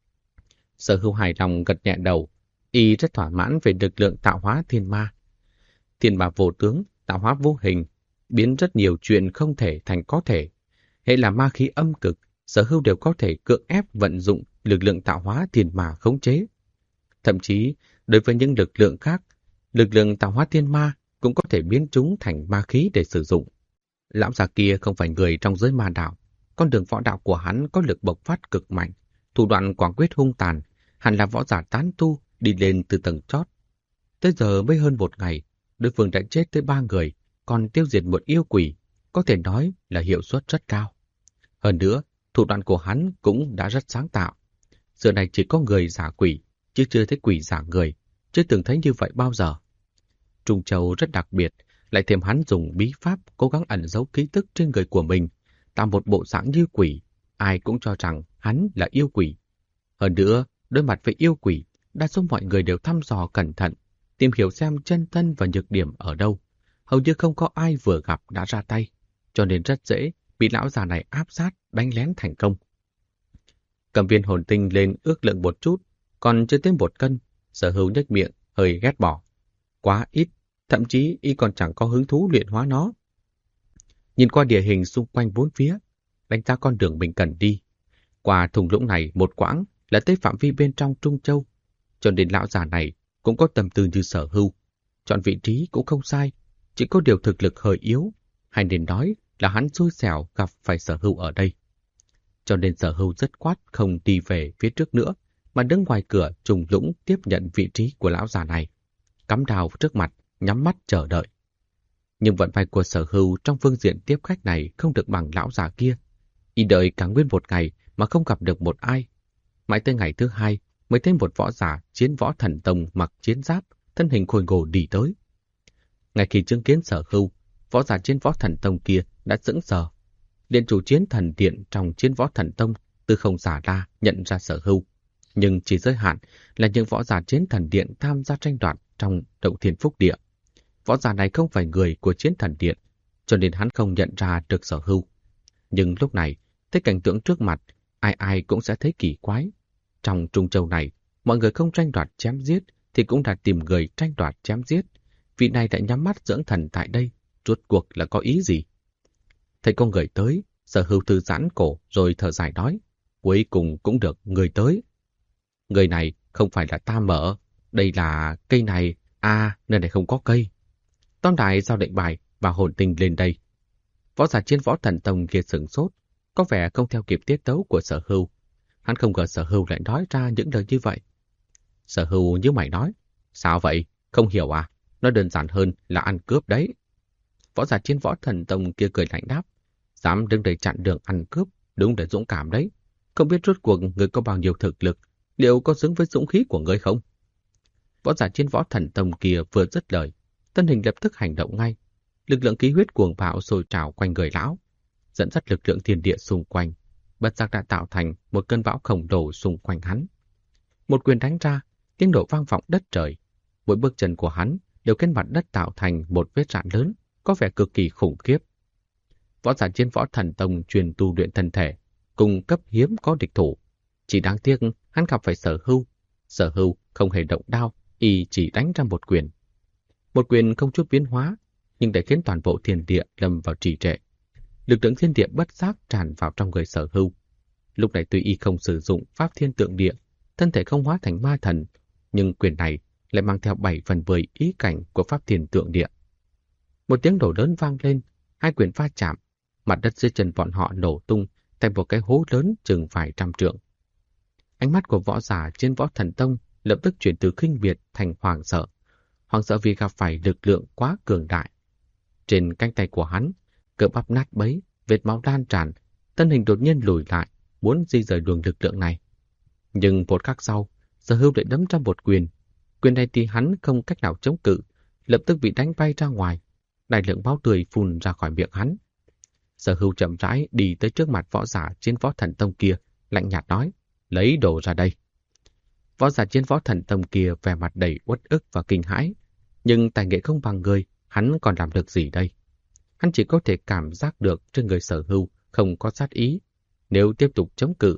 Sở Hưu hài lòng gật nhẹ đầu, y rất thỏa mãn về lực lượng tạo hóa thiên ma. Thiên ma vô tướng, tạo hóa vô hình, biến rất nhiều chuyện không thể thành có thể. Hệ là ma khí âm cực, Sở Hưu đều có thể cưỡng ép vận dụng lực lượng tạo hóa thiên ma khống chế. Thậm chí, đối với những lực lượng khác, lực lượng tạo hóa thiên ma cũng có thể biến chúng thành ma khí để sử dụng. Lão già kia không phải người trong giới ma đạo, con đường võ đạo của hắn có lực bộc phát cực mạnh, thủ đoạn quảng quyết hung tàn, hẳn là võ giả tán tu đi lên từ tầng chót. Tới giờ mới hơn 1 ngày, đối phương đã chết tới 3 người, còn tiêu diệt một yêu quỷ, có thể nói là hiệu suất rất cao. Hơn nữa, thủ đoạn của hắn cũng đã rất sáng tạo. Giờ này chỉ có người giả quỷ, chứ chưa thấy quỷ giả người, chưa từng thấy như vậy bao giờ. Trung Châu rất đặc biệt, lại thêm hắn dùng bí pháp cố gắng ẩn giấu ký tức trên người của mình, tạo một bộ dạng như quỷ, ai cũng cho rằng hắn là yêu quỷ. Hơn nữa, đối mặt với yêu quỷ, đa số mọi người đều thăm dò cẩn thận, tìm hiểu xem chân thân và nhược điểm ở đâu. Hầu như không có ai vừa gặp đã ra tay, cho nên rất dễ bị lão già này áp sát, đánh lén thành công. Cầm viên hồn tinh lên ước lượng một chút, còn chưa tới 1 cân. Sở Hưu nhếch miệng, hơi ghét bỏ. Quá ít, thậm chí y còn chẳng có hứng thú luyện hóa nó. Nhìn qua địa hình xung quanh bốn phía, đánh giá con đường mình cần đi. Qua thung lũng này một quãng là tới phạm vi bên trong Trung Châu, cho nên lão già này cũng có tâm tư như Sở Hưu. Chọn vị trí cũng không sai, chỉ có điều thực lực hơi yếu, hay nên nói là hắn xui xẻo gặp phải Sở Hưu ở đây. Cho nên Sở Hưu dứt khoát không đi về phía trước nữa, mà đứng ngoài cửa trùng lũng tiếp nhận vị trí của lão già này, cắm đào trước mặt, nhắm mắt chờ đợi. Nhưng vận may của Sở Hưu trong phương diện tiếp khách này không được bằng lão già kia. Y đợi cả nguyên 1 ngày mà không gặp được một ai. Mãi tới ngày thứ 2 mới thấy một võ giả chiến võ thần tông mặc chiến giáp, thân hình khôi ngô đi tới. Ngay khi chứng kiến Sở Hưu, võ giả chiến võ thần tông kia đã sững sờ. Điện chủ chiến thần điện trong chiến võ thần tông từ không giả ra nhận ra Sở Hưu, nhưng chỉ giới hạn là những võ giả chiến thần điện tham gia tranh đoạt trong Động Thiên Phúc Địa. Võ giả này không phải người của chiến thần điện, cho nên hắn không nhận ra được Sở Hưu. Nhưng lúc này, thấy cảnh tượng trước mặt, ai ai cũng sẽ thấy kỳ quái. Trong Trung Châu này, mọi người không tranh đoạt chém giết thì cũng đã tìm người tranh đoạt chém giết. Vị này đã nhắm mắt dưỡng thần tại đây, rốt cuộc là có ý gì? Thấy có người tới, Sở Hưu thư giãn cổ rồi thở dài nói, cuối cùng cũng được người tới. Người này không phải là ta mở, đây là cây này, nơi này không có cây. Tóm lại giao lệnh bài và hồn tinh lên đây. Võ giả chiến võ thần tông kia sửng sốt, có vẻ không theo kịp tiết tấu của Sở Hưu. Hắn không ngờ Sở Hưu lại nói ra những lời như vậy. Sở Hưu nhíu mày nói, sao vậy, không hiểu à? Nó đơn giản hơn là ăn cướp đấy. Võ giả chiến võ thần tông kia cười lạnh đáp, dám đứng đây chặn đường ăn cướp, đúng là dũng cảm đấy. Không biết rốt cuộc người có bao nhiêu thực lực, liệu có xứng với dũng khí của người không? Võ giả chiến võ thần tông kia vừa dứt lời, thân hình lập tức hành động ngay. Lực lượng khí huyết cuồng bạo sôi trào quanh người lão, dẫn dắt lực lượng thiên địa xung quanh, bất giác đã tạo thành một cơn bão khổng lồ xung quanh hắn. Một quyền đánh ra, tiếng nổ vang vọng đất trời. Mỗi bước chân của hắn đều khiến mặt đất tạo thành một vết rạn lớn, có vẻ cực kỳ khủng khiếp. Võ giả chiến võ thần tông truyền tu luyện thân thể, cùng cấp hiếm có địch thủ. Chỉ đáng tiếc hắn gặp phải Sở Hưu. Sở Hưu không hề động đao, y chỉ đánh ra một quyền. Một quyền không chút biến hóa, nhưng để khiến toàn bộ thiên địa lâm vào trì trệ. Lực lượng thiên địa bất giác tràn vào trong người Sở Hưu. Lúc này tuy y không sử dụng pháp thiên tượng địa, thân thể không hóa thành ma thần, nhưng quyền này lại mang theo 7/10 ý cảnh của pháp thiên tượng địa. Một tiếng nổ lớn vang lên, hai quyền va chạm, mặt đất dưới chân bọn họ nổ tung thành một cái hố lớn chừng vài trăm trượng. Ánh mắt của võ giả trên võ thần tông lập tức chuyển từ khinh miệt thành hoảng sợ vì gặp phải lực lượng quá cường đại. Trên cánh tay của hắn, cơ bắp nát bấy, vết máu lan tràn, thân hình đột nhiên lùi lại, muốn di rời luồng lực lượng này. Nhưng một khắc sau, Sở Hưu lại đấm ra một quyền. Quyền này thì hắn không cách nào chống cự, lập tức bị đánh bay ra ngoài. Đại lượng máu tươi phun ra khỏi miệng hắn. Sở Hưu chậm rãi đi tới trước mặt võ giả chiến võ thần tông kia, lạnh nhạt nói, lấy đồ ra đây. Võ giả chiến võ thần tông kia vẻ mặt đầy uất ức và kinh hãi, nhưng tài nghệ không bằng người, hắn còn làm được gì đây? Hắn chỉ có thể cảm giác được trên người Sở Hưu không có sát ý. Nếu tiếp tục chống cự,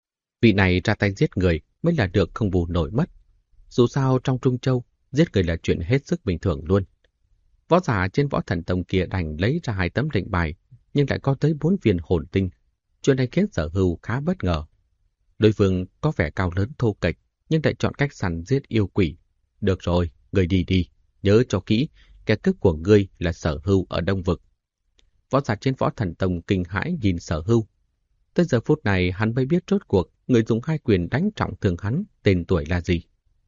vị này ra tay giết người mới là được không bù nổi mất. Dù sao trong Trung Châu, giết người là chuyện hết sức bình thường luôn. Võ giả trên võ thần tông kia đành lấy ra 2 tấm lệnh bài, nhưng lại có tới 4 viên hồn tinh. Chuyện này khiến Sở Hưu khá bất ngờ. Đối phương có vẻ cao lớn thô kệch, nhưng lại chọn cách săn giết yêu quỷ. Được rồi, người đi đi, nhớ cho kỹ, kẻ cướp của ngươi là Sở Hưu ở Đông Vực. Võ giả trên võ thần tông kinh hãi nhìn Sở Hưu. Tới giờ phút này hắn mới biết rốt cuộc người dùng 2 quyền đánh trọng thương hắn tên tuổi là gì.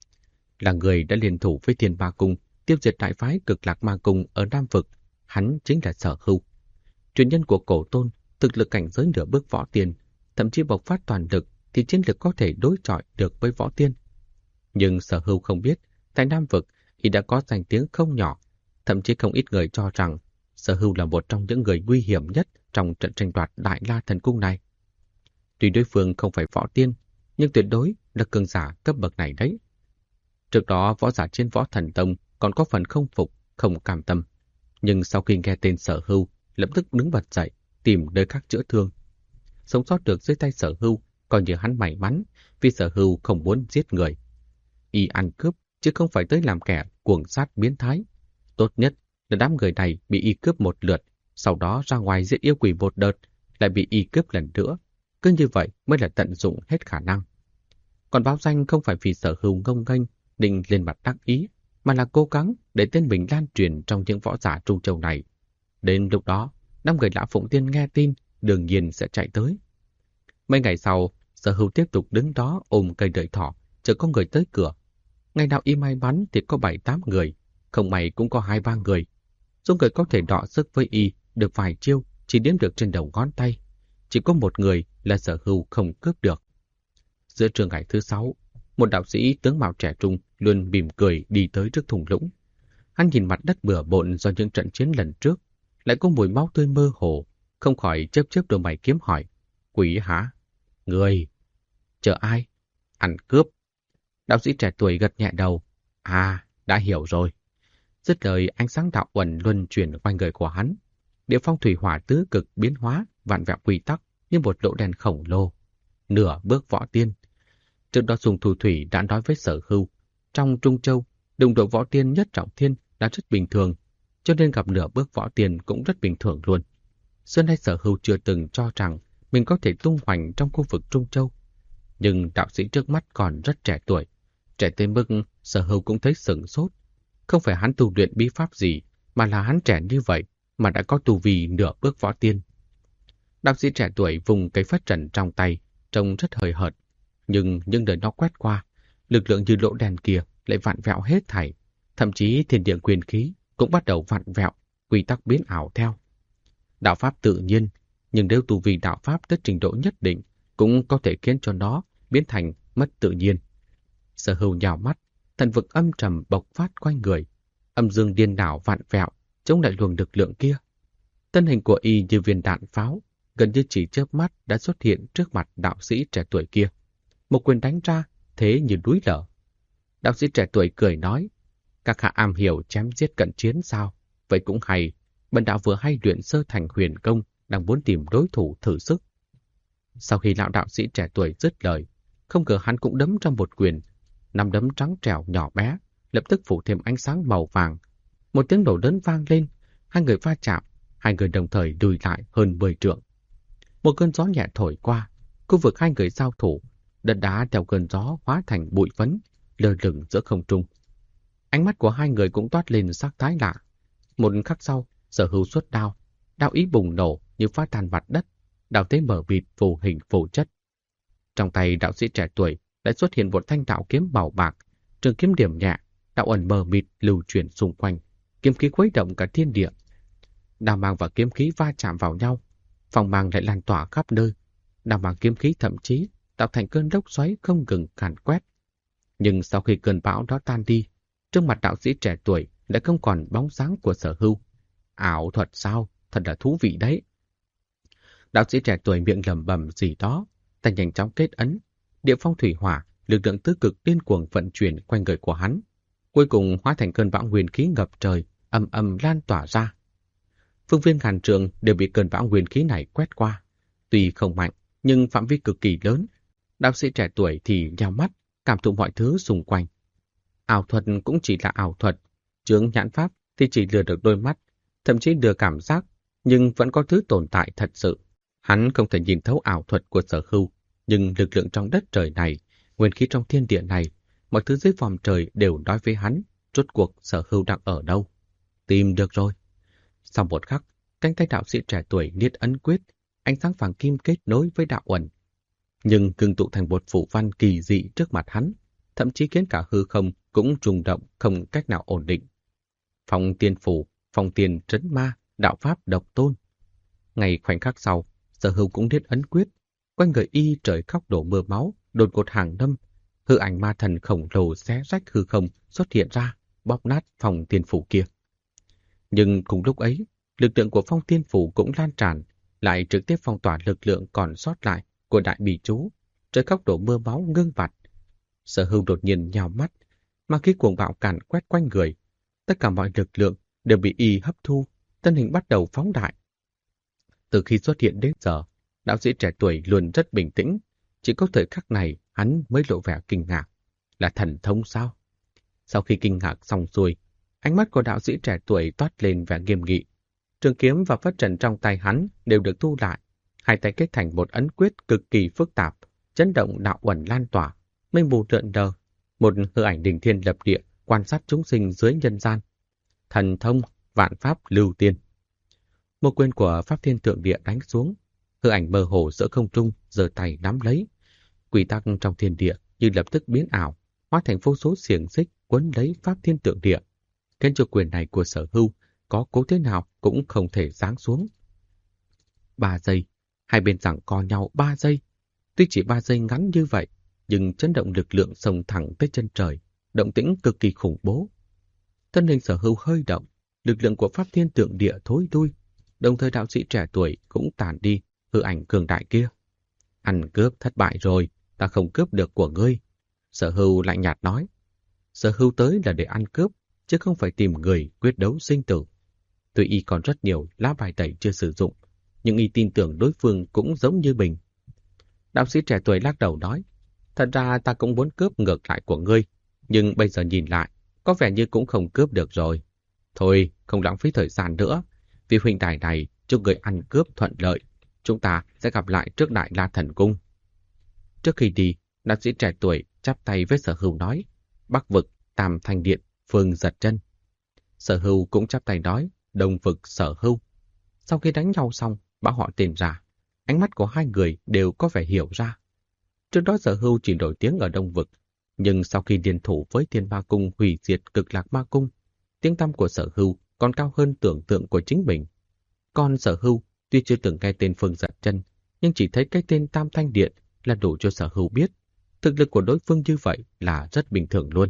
Là người đã liên thủ với Thiên Ba Cung tiêu diệt đại phái Cực Lạc Ma Cung ở Nam Vực. Hắn chính là Sở Hưu, truyền nhân của Cổ Tôn, thực lực cảnh giới nửa bước võ tiên, thậm chí bộc phát toàn lực thì chiến lực có thể đối chọi được với võ tiên. Nhưng Sở Hưu không biết, tại Nam Vực y đã có danh tiếng không nhỏ, thậm chí không ít người cho rằng Sở Hưu là một trong những người nguy hiểm nhất trong trận tranh đoạt Đại La Thần Cung này. Tuy đối phương không phải võ tiên, nhưng tuyệt đối là cường giả cấp bậc này đấy. Trước đó võ giả trên võ thần tông còn có phần không phục, không cam tâm. Nhưng sau khi nghe tên Sở Hưu, lập tức đứng bật dậy, tìm nơi khác chữa thương. Sống sót được dưới tay Sở Hưu coi như hắn may mắn vì Sở Hưu không muốn giết người. Y ăn cướp chứ không phải tới làm kẻ cuồng sát biến thái. Tốt nhất là đám người này bị Y cướp một lượt, sau đó ra ngoài giết yêu quỷ một đợt, lại bị Y cướp lần nữa. Cứ như vậy mới là tận dụng hết khả năng. Còn báo danh không phải vì Sở Hưu ngông nghênh định lên mặt đắc ý, mà là cố gắng để tên mình lan truyền trong những võ giả Trung Châu này. Đến lúc đó, năm người Lã Phụng Tiên nghe tin đương nhiên sẽ chạy tới. Mấy ngày sau, Sở Hưu tiếp tục đứng đó ôm cây đợi thỏ, chờ có người tới cửa. Ngày nào Y may mắn thì có 7-8 người, không may cũng có 2-3 người. Số người có thể đọ sức với Y được vài chiêu chỉ đếm được trên đầu ngón tay. Chỉ có một người là Sở Hưu không cướp được. Giữa trưa ngày thứ 6, một đạo sĩ tướng mạo trẻ trung luôn mỉm cười đi tới trước thung lũng. Hắn nhìn mặt đất bừa bộn do những trận chiến lần trước, lại có mùi máu tươi mơ hồ, không khỏi chớp chớp đôi mày kiếm hỏi: "Quỷ hả? Người? Chờ ai? Ăn cướp?" Đạo sĩ trẻ tuổi gật nhẹ đầu: "À, đã hiểu rồi." Dứt lời, ánh sáng đạo uẩn luân chuyển quanh người của hắn. Địa phong thủy hỏa tứ cực biến hóa, vạn vẹo quy tắc như một lỗ đen khổng lồ. Nửa bước võ tiên. Trước đó Sùng Thu Thủy đã nói với Sở Hưu, trong Trung Châu, đồng đội võ tiên nhất trọng thiên là rất bình thường, cho nên gặp nửa bước võ tiên cũng rất bình thường luôn. Xưa nay Sở Hưu chưa từng cho rằng mình có thể tung hoành trong khu vực Trung Châu. Nhưng đạo sĩ trước mắt còn rất trẻ tuổi, trẻ tới mức Sở Hưu cũng thấy sửng sốt. Không phải hắn tu luyện bí pháp gì, mà là hắn trẻ như vậy mà đã có tu vi nửa bước võ tiên. Đạo sĩ trẻ tuổi vùng cây phất trần trong tay, trông rất hời hợt, nhưng những đời nó quét qua, lực lượng như lỗ đèn kia lại vặn vẹo hết thảy, thậm chí thiên địa quyền khí cũng bắt đầu vặn vẹo, quy tắc biến ảo theo. Đạo pháp tự nhiên, nhưng nếu tu vi đạo pháp tới trình độ nhất định, cũng có thể khiến cho nó biến thành mất tự nhiên. Sở Hưu nhào mắt, thần vực âm trầm bộc phát quanh người, âm dương điên đảo vặn vẹo, chống lại luồng lực lượng kia. Thân hình của Y như viên đạn pháo, gần như chỉ chớp mắt đã xuất hiện trước mặt đạo sĩ trẻ tuổi kia. Một quyền đánh ra, thế như núi lở. Đạo sĩ trẻ tuổi cười nói: "Các hạ am hiểu chém giết cận chiến sao? Vậy cũng hay, bần đạo vừa hay luyện sơ thành huyền công, đang muốn tìm đối thủ thử sức." Sau khi lão đạo sĩ trẻ tuổi dứt lời, không ngờ hắn cũng đấm trong một quyền. Nắm đấm trắng trẻo nhỏ bé, lập tức phủ thêm ánh sáng màu vàng. Một tiếng nổ lớn vang lên, hai người va chạm, hai người đồng thời lùi lại hơn 10 trượng. Một cơn gió nhẹ thổi qua, khu vực hai người giao thủ, đất đá theo cơn gió hóa thành bụi phấn, lơ lửng giữa không trung. Ánh mắt của hai người cũng toát lên sắc thái lạ. Một khắc sau, Sở Hưu xuất đao, đao ý bùng nổ như phá tan mặt đất, đao thế mở mịt vô hình vô chất. Trong tay đạo sĩ trẻ tuổi lại xuất hiện một thanh đạo kiếm màu bạc, trường kiếm điểm nhẹ, đạo ẩn mờ mịt lưu chuyển xung quanh, kiếm khí khuấy động cả thiên địa. Đao mang và kiếm khí va chạm vào nhau, phong mang lại lan tỏa khắp nơi. Đao mang kiếm khí thậm chí tạo thành cơn lốc xoáy không ngừng càn quét. Nhưng sau khi cơn bão đó tan đi, trước mặt đạo sĩ trẻ tuổi đã không còn bóng dáng của Sở Hưu. Ảo thuật sao? Thật là thú vị đấy. Đạo sĩ trẻ tuổi miệng lẩm bẩm gì đó, tay nhanh chóng kết ấn. Địa phong thủy hỏa, lực lượng tứ cực điên cuồng vận chuyển quanh người của hắn, cuối cùng hóa thành cơn bão nguyên khí ngập trời, ầm ầm lan tỏa ra. Phương viên ngàn trượng đều bị cơn bão nguyên khí này quét qua. Tuy không mạnh, nhưng phạm vi cực kỳ lớn. Đạo sĩ trẻ tuổi thì nhắm mắt, cảm thụ mọi thứ xung quanh. Ảo thuật cũng chỉ là ảo thuật, chướng nhãn pháp thì chỉ lừa được đôi mắt, thậm chí lừa cảm giác, nhưng vẫn có thứ tồn tại thật sự. Hắn không thể nhìn thấu ảo thuật của Sở Hưu, nhưng lực lượng trong đất trời này, nguyên khí trong thiên địa này, mọi thứ dưới vòm trời đều nói với hắn, rốt cuộc Sở Hưu đang ở đâu. Tìm được rồi. Sau một khắc, cánh tay đạo sĩ trẻ tuổi niết ấn quyết, ánh sáng vàng kim kết nối với đạo uẩn, nhưng ngưng tụ thành một phù văn kỳ dị trước mặt hắn, thậm chí khiến cả hư không cũng rung động không cách nào ổn định. Phong tiên phủ, phong tiền trấn ma, đạo pháp độc tôn. Ngày khoảnh khắc sau, Sở Hưu cũng niết ấn quyết, quanh người Y trời khóc đổ mưa máu, đột ngột hàng lâm, hư ảnh ma thần khổng lồ xé rách hư không xuất hiện ra, bóp nát phong tiên phủ kia. Nhưng cùng lúc ấy, lực lượng của phong tiên phủ cũng lan tràn, lại trực tiếp phong tỏa lực lượng còn sót lại của đại bỉ chú, trời khóc đổ mưa máu ngưng bặt. Sở Hưu đột nhiên nhào mắt, mà khi cuồng bạo càn quét quanh người, tất cả mọi lực lượng đều bị Y hấp thu, thân hình bắt đầu phóng đại. Từ khi xuất hiện đến giờ, đạo sĩ trẻ tuổi luôn rất bình tĩnh, Chỉ có thời khắc này hắn mới lộ vẻ kinh ngạc. Là thần thông sao? Sau khi kinh ngạc xong xuôi, ánh mắt của đạo sĩ trẻ tuổi toát lên vẻ nghiêm nghị. Trường kiếm và phất trần trong tay hắn đều được thu lại. Hai tay kết thành một ấn quyết cực kỳ phức tạp, chấn động đạo uẩn lan tỏa, mây mù lượn lờ, một hư ảnh đình thiên lập địa quan sát chúng sinh dưới nhân gian. Thần thông vạn pháp lưu tiên. Một quyền của pháp thiên thượng địa đánh xuống, hư ảnh mơ hồ giữa không trung giơ tay nắm lấy. Quy tắc trong thiên địa như lập tức biến ảo, hóa thành vô số xiềng xích quấn lấy pháp thiên tượng địa. Khiến cho quyền này của Sở Hưu có cố thế nào cũng không thể giáng xuống. 3 giây, hai bên giằng co nhau 3 giây. Tuy chỉ 3 giây ngắn như vậy, nhưng chấn động lực lượng xông thẳng tới chân trời, động tĩnh cực kỳ khủng bố. Thân hình Sở Hưu hơi động, lực lượng của pháp thiên tượng địa thối lui, đồng thời đạo sĩ trẻ tuổi cũng tàn đi hư ảnh cường đại kia. Ăn cướp thất bại rồi, ta không cướp được của ngươi. Sở Hưu lạnh nhạt nói. Sở Hưu tới là để ăn cướp, chứ không phải tìm người quyết đấu sinh tử. Tuy y còn rất nhiều lá bài tẩy chưa sử dụng, nhưng y tin tưởng đối phương cũng giống như mình. Đạo sĩ trẻ tuổi lắc đầu nói, thật ra ta cũng muốn cướp ngược lại của ngươi, nhưng bây giờ nhìn lại, có vẻ như cũng không cướp được rồi. Thôi, không lãng phí thời gian nữa, vì huynh đài này chúc người ăn cướp thuận lợi, chúng ta sẽ gặp lại trước Đại La Thần Cung. Trước khi đi, đạo sĩ trẻ tuổi chắp tay với Sở Hưu nói, Bắc vực, Tam Thanh Điện, Phương Giật Chân. Sở Hưu cũng chắp tay nói, Đông vực Sở Hưu. Sau khi đánh nhau xong, bảo họ tên ra. Ánh mắt của hai người đều có vẻ hiểu ra. Trước đó Sở Hưu chỉ nổi tiếng ở Đông vực, nhưng sau khi liên thủ với Thiên Ma Cung hủy diệt Cực Lạc Ma Cung, tiếng tăm của Sở Hưu còn cao hơn tưởng tượng của chính mình. Còn Sở Hưu tuy chưa từng nghe tên Phương Giật Chân, nhưng chỉ thấy cái tên Tam Thanh Điện là đủ cho Sở Hưu biết thực lực của đối phương như vậy là rất bình thường luôn.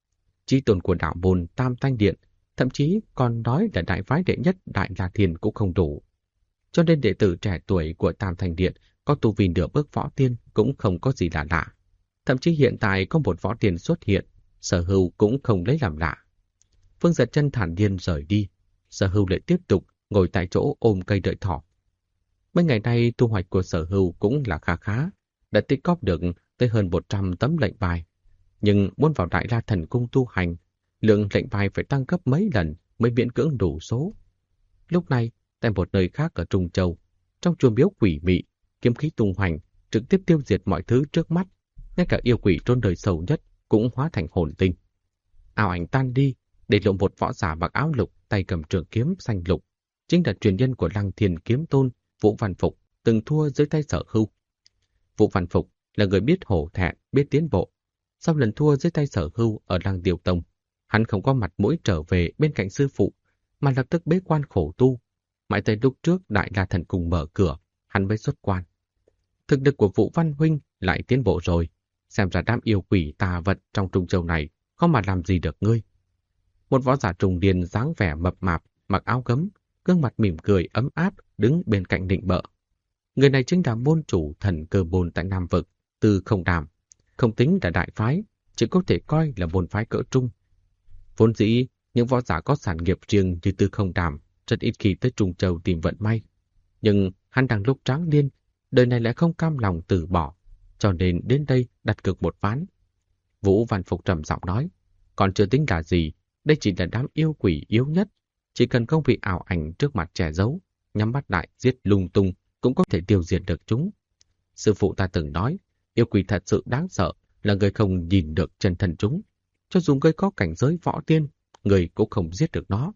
Chí tôn của đạo môn Tam Thanh Điện thậm chí còn nói là đại phái đệ nhất Đại La Thiên cũng không đủ. Cho nên đệ tử trẻ tuổi của Tam Thanh Điện có tu vi nửa bước võ tiên cũng không có gì là lạ. Thậm chí hiện tại có một võ tiên xuất hiện, Sở Hưu cũng không lấy làm lạ. Phương Giật Chân thản nhiên rời đi, Sở Hưu lại tiếp tục ngồi tại chỗ ôm cây đợi thỏ. Mấy ngày nay thu hoạch của Sở Hưu cũng là khá khá, đã tích cóp được tới hơn 100 tấm lệnh bài. Nhưng muốn vào Đại La Thần Cung tu hành, lượng lệnh bài phải tăng gấp mấy lần mới miễn cưỡng đủ số. Lúc này, tại một nơi khác ở Trung Châu, trong chùa miếu quỷ mị, kiếm khí tung hoành, trực tiếp tiêu diệt mọi thứ trước mắt, ngay cả yêu quỷ trôn đời sâu nhất cũng hóa thành hồn tinh. Ảo ảnh tan đi, để lộ một võ giả mặc áo lục, tay cầm trường kiếm xanh lục, chính là truyền nhân của Lăng Thiên Kiếm Tôn Vũ Văn Phục, từng thua dưới tay Sở Hưu. Vũ Văn Phục là người biết hổ thẹn, biết tiến bộ. Sau lần thua dưới tay Sở Hưu ở Lăng Điều Tông, hắn không có mặt mũi trở về bên cạnh sư phụ, mà lập tức bế quan khổ tu. Mãi tới lúc trước Đại La Thần Cung mở cửa, hắn mới xuất quan. Thực lực của Vũ Văn Huynh lại tiến bộ rồi, xem ra đám yêu quỷ tà vật trong Trung Châu này không mà làm gì được ngươi. Một võ giả trùng điền dáng vẻ mập mạp, mặc áo gấm, gương mặt mỉm cười ấm áp đứng bên cạnh định bợ. Người này chính là môn chủ Thần Cơ Môn tại Nam Vực, Tư Không Đàm. Không tính là đại phái, chỉ có thể coi là môn phái cỡ trung. Vốn dĩ, những võ giả có sản nghiệp riêng như Tư Không Đàm rất ít khi tới Trung Châu tìm vận may. Nhưng hắn đang lúc tráng niên, đời này lại không cam lòng từ bỏ, cho nên đến đây đặt cược một ván. Vũ Văn Phục trầm giọng nói, còn chưa tính là gì, đây chỉ là đám yêu quỷ yếu nhất. Chỉ cần không bị ảo ảnh trước mặt che giấu, nhắm mắt lại giết lung tung cũng có thể tiêu diệt được chúng. Sư phụ ta từng nói, yêu quỷ thật sự đáng sợ là người không nhìn được chân thân chúng. Cho dù ngươi có cảnh giới võ tiên, người cũng không giết được nó.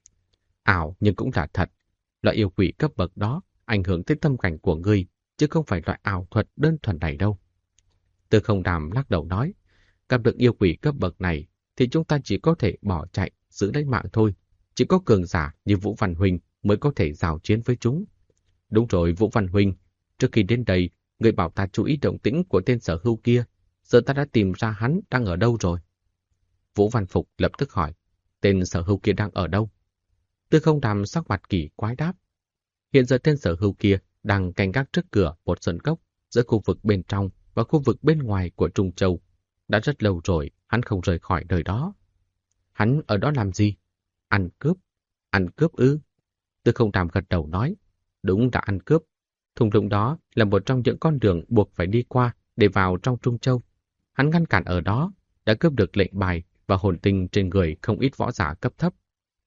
Ảo nhưng cũng là thật. Loại yêu quỷ cấp bậc đó ảnh hưởng tới tâm cảnh của ngươi, chứ không phải loại ảo thuật đơn thuần này đâu. Tư Không Đàm lắc đầu nói, gặp được yêu quỷ cấp bậc này thì chúng ta chỉ có thể bỏ chạy, giữ lấy mạng thôi. Chỉ có cường giả như Vũ Văn Huynh mới có thể giao chiến với chúng. Đúng rồi Vũ Văn Huynh, trước khi đến đây, người bảo ta chú ý động tĩnh của tên Sở Hưu kia, giờ ta đã tìm ra hắn đang ở đâu rồi. Vũ Văn Phục lập tức hỏi, tên Sở Hưu kia đang ở đâu? Tư Không Đàm sắc mặt kỳ quái đáp, hiện giờ tên Sở Hưu kia đang canh gác trước cửa một sơn cốc giữa khu vực bên trong và khu vực bên ngoài của Trung Châu. Đã rất lâu rồi hắn không rời khỏi nơi đó. Hắn ở đó làm gì? Ăn cướp. Ăn cướp ư? Tư Không Đàm gật đầu nói, đúng là ăn cướp. Thung lũng đó là một trong những con đường buộc phải đi qua để vào trong Trung Châu. Hắn ngăn cản ở đó, đã cướp được lệnh bài và hồn tinh trên người không ít võ giả cấp thấp.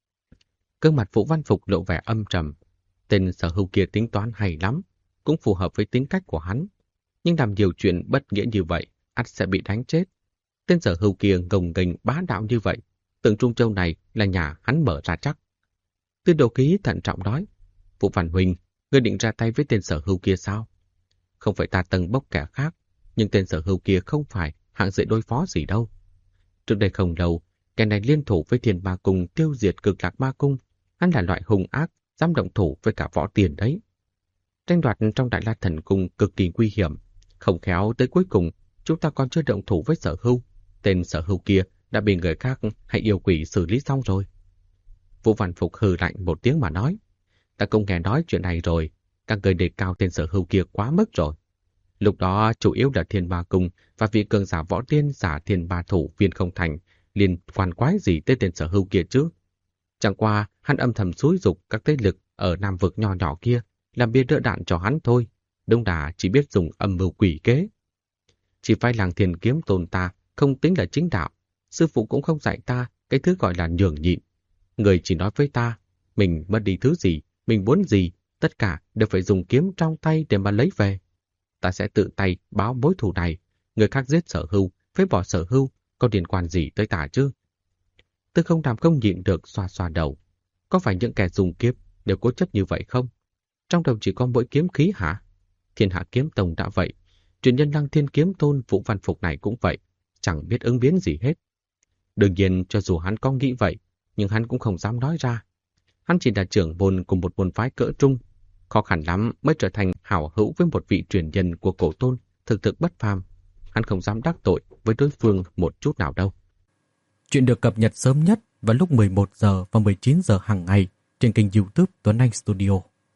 Gương mặt Vũ Văn Phục lộ vẻ âm trầm. Tên Sở Hưu kia tính toán hay lắm, cũng phù hợp với tính cách của hắn. Nhưng làm nhiều chuyện bất nghĩa như vậy, ắt sẽ bị đánh chết. Tên Sở Hưu kia gồng ghềnh bá đạo như vậy, tưởng Trung Châu này là nhà hắn mở ra chắc. Tư Đồ Ký thận trọng nói, Vũ Văn Huynh, ngươi định ra tay với tên Sở Hưu kia sao? Không phải ta tầng bốc kẻ khác, nhưng tên Sở Hưu kia không phải hạng dễ đối phó gì đâu. Trước đây không lâu, kẻ này liên thủ với Thiên Ma Cung tiêu diệt Cực Lạc Ma Cung. Hắn là loại hung ác, dám động thủ với cả võ tiền đấy. Tranh đoạt trong Đại La Thần Cung cực kỳ nguy hiểm. Không khéo tới cuối cùng, chúng ta còn chưa động thủ với Sở Hưu. Tên Sở Hưu kia đã bị người khác hay yêu quỷ xử lý xong rồi. Vũ Văn Phục hừ lạnh một tiếng mà nói, ta cũng nghe nói chuyện này rồi, các người đề cao tên Sở Hưu kia quá mức rồi. Lúc đó chủ yếu là Thiên Ma Cung và vị cường giả võ tiên giả Thiên Ma Thủ Viên Không Thành liên quan quái gì tới tên Sở Hưu kia chứ? Chẳng qua hắn âm thầm xúi giục các thế lực ở Nam Vực nhỏ nhỏ kia làm bia đỡ đạn cho hắn thôi. Đông Đà chỉ biết dùng âm mưu quỷ kế. Chỉ phải làng Thiền Kiếm Tôn ta không tính là chính đạo. Sư phụ cũng không dạy ta cái thứ gọi là nhường nhịn. Người chỉ nói với ta, mình mất đi thứ gì, mình muốn gì, tất cả đều phải dùng kiếm trong tay để mà lấy về. Ta sẽ tự tay báo mối thù này. Người khác giết Sở Hưu, phế bỏ Sở Hưu, có liên quan gì tới ta chứ? Tư Không Đàm không nhịn được xoa xoa đầu. Có phải những kẻ dùng kiếm đều cố chấp như vậy không? Trong đầu chỉ có mỗi kiếm khí hả? Thiên Hạ Kiếm Tông đã vậy. Truyền nhân Lăng Thiên Kiếm Tôn Vũ Văn Phục này cũng vậy. Chẳng biết ứng biến gì hết. Đương nhiên cho dù hắn có nghĩ vậy, nhưng hắn cũng không dám nói ra. Hắn chỉ là trưởng môn của một môn phái cỡ trung. Khó khăn lắm mới trở thành hảo hữu với một vị truyền nhân của cổ tôn, thực bất phàm. Hắn không dám đắc tội với đối phương một chút nào đâu. Chuyện được cập nhật sớm nhất vào lúc 11 giờ và 19 giờ hàng ngày trên kênh YouTube Tuấn Anh Studio.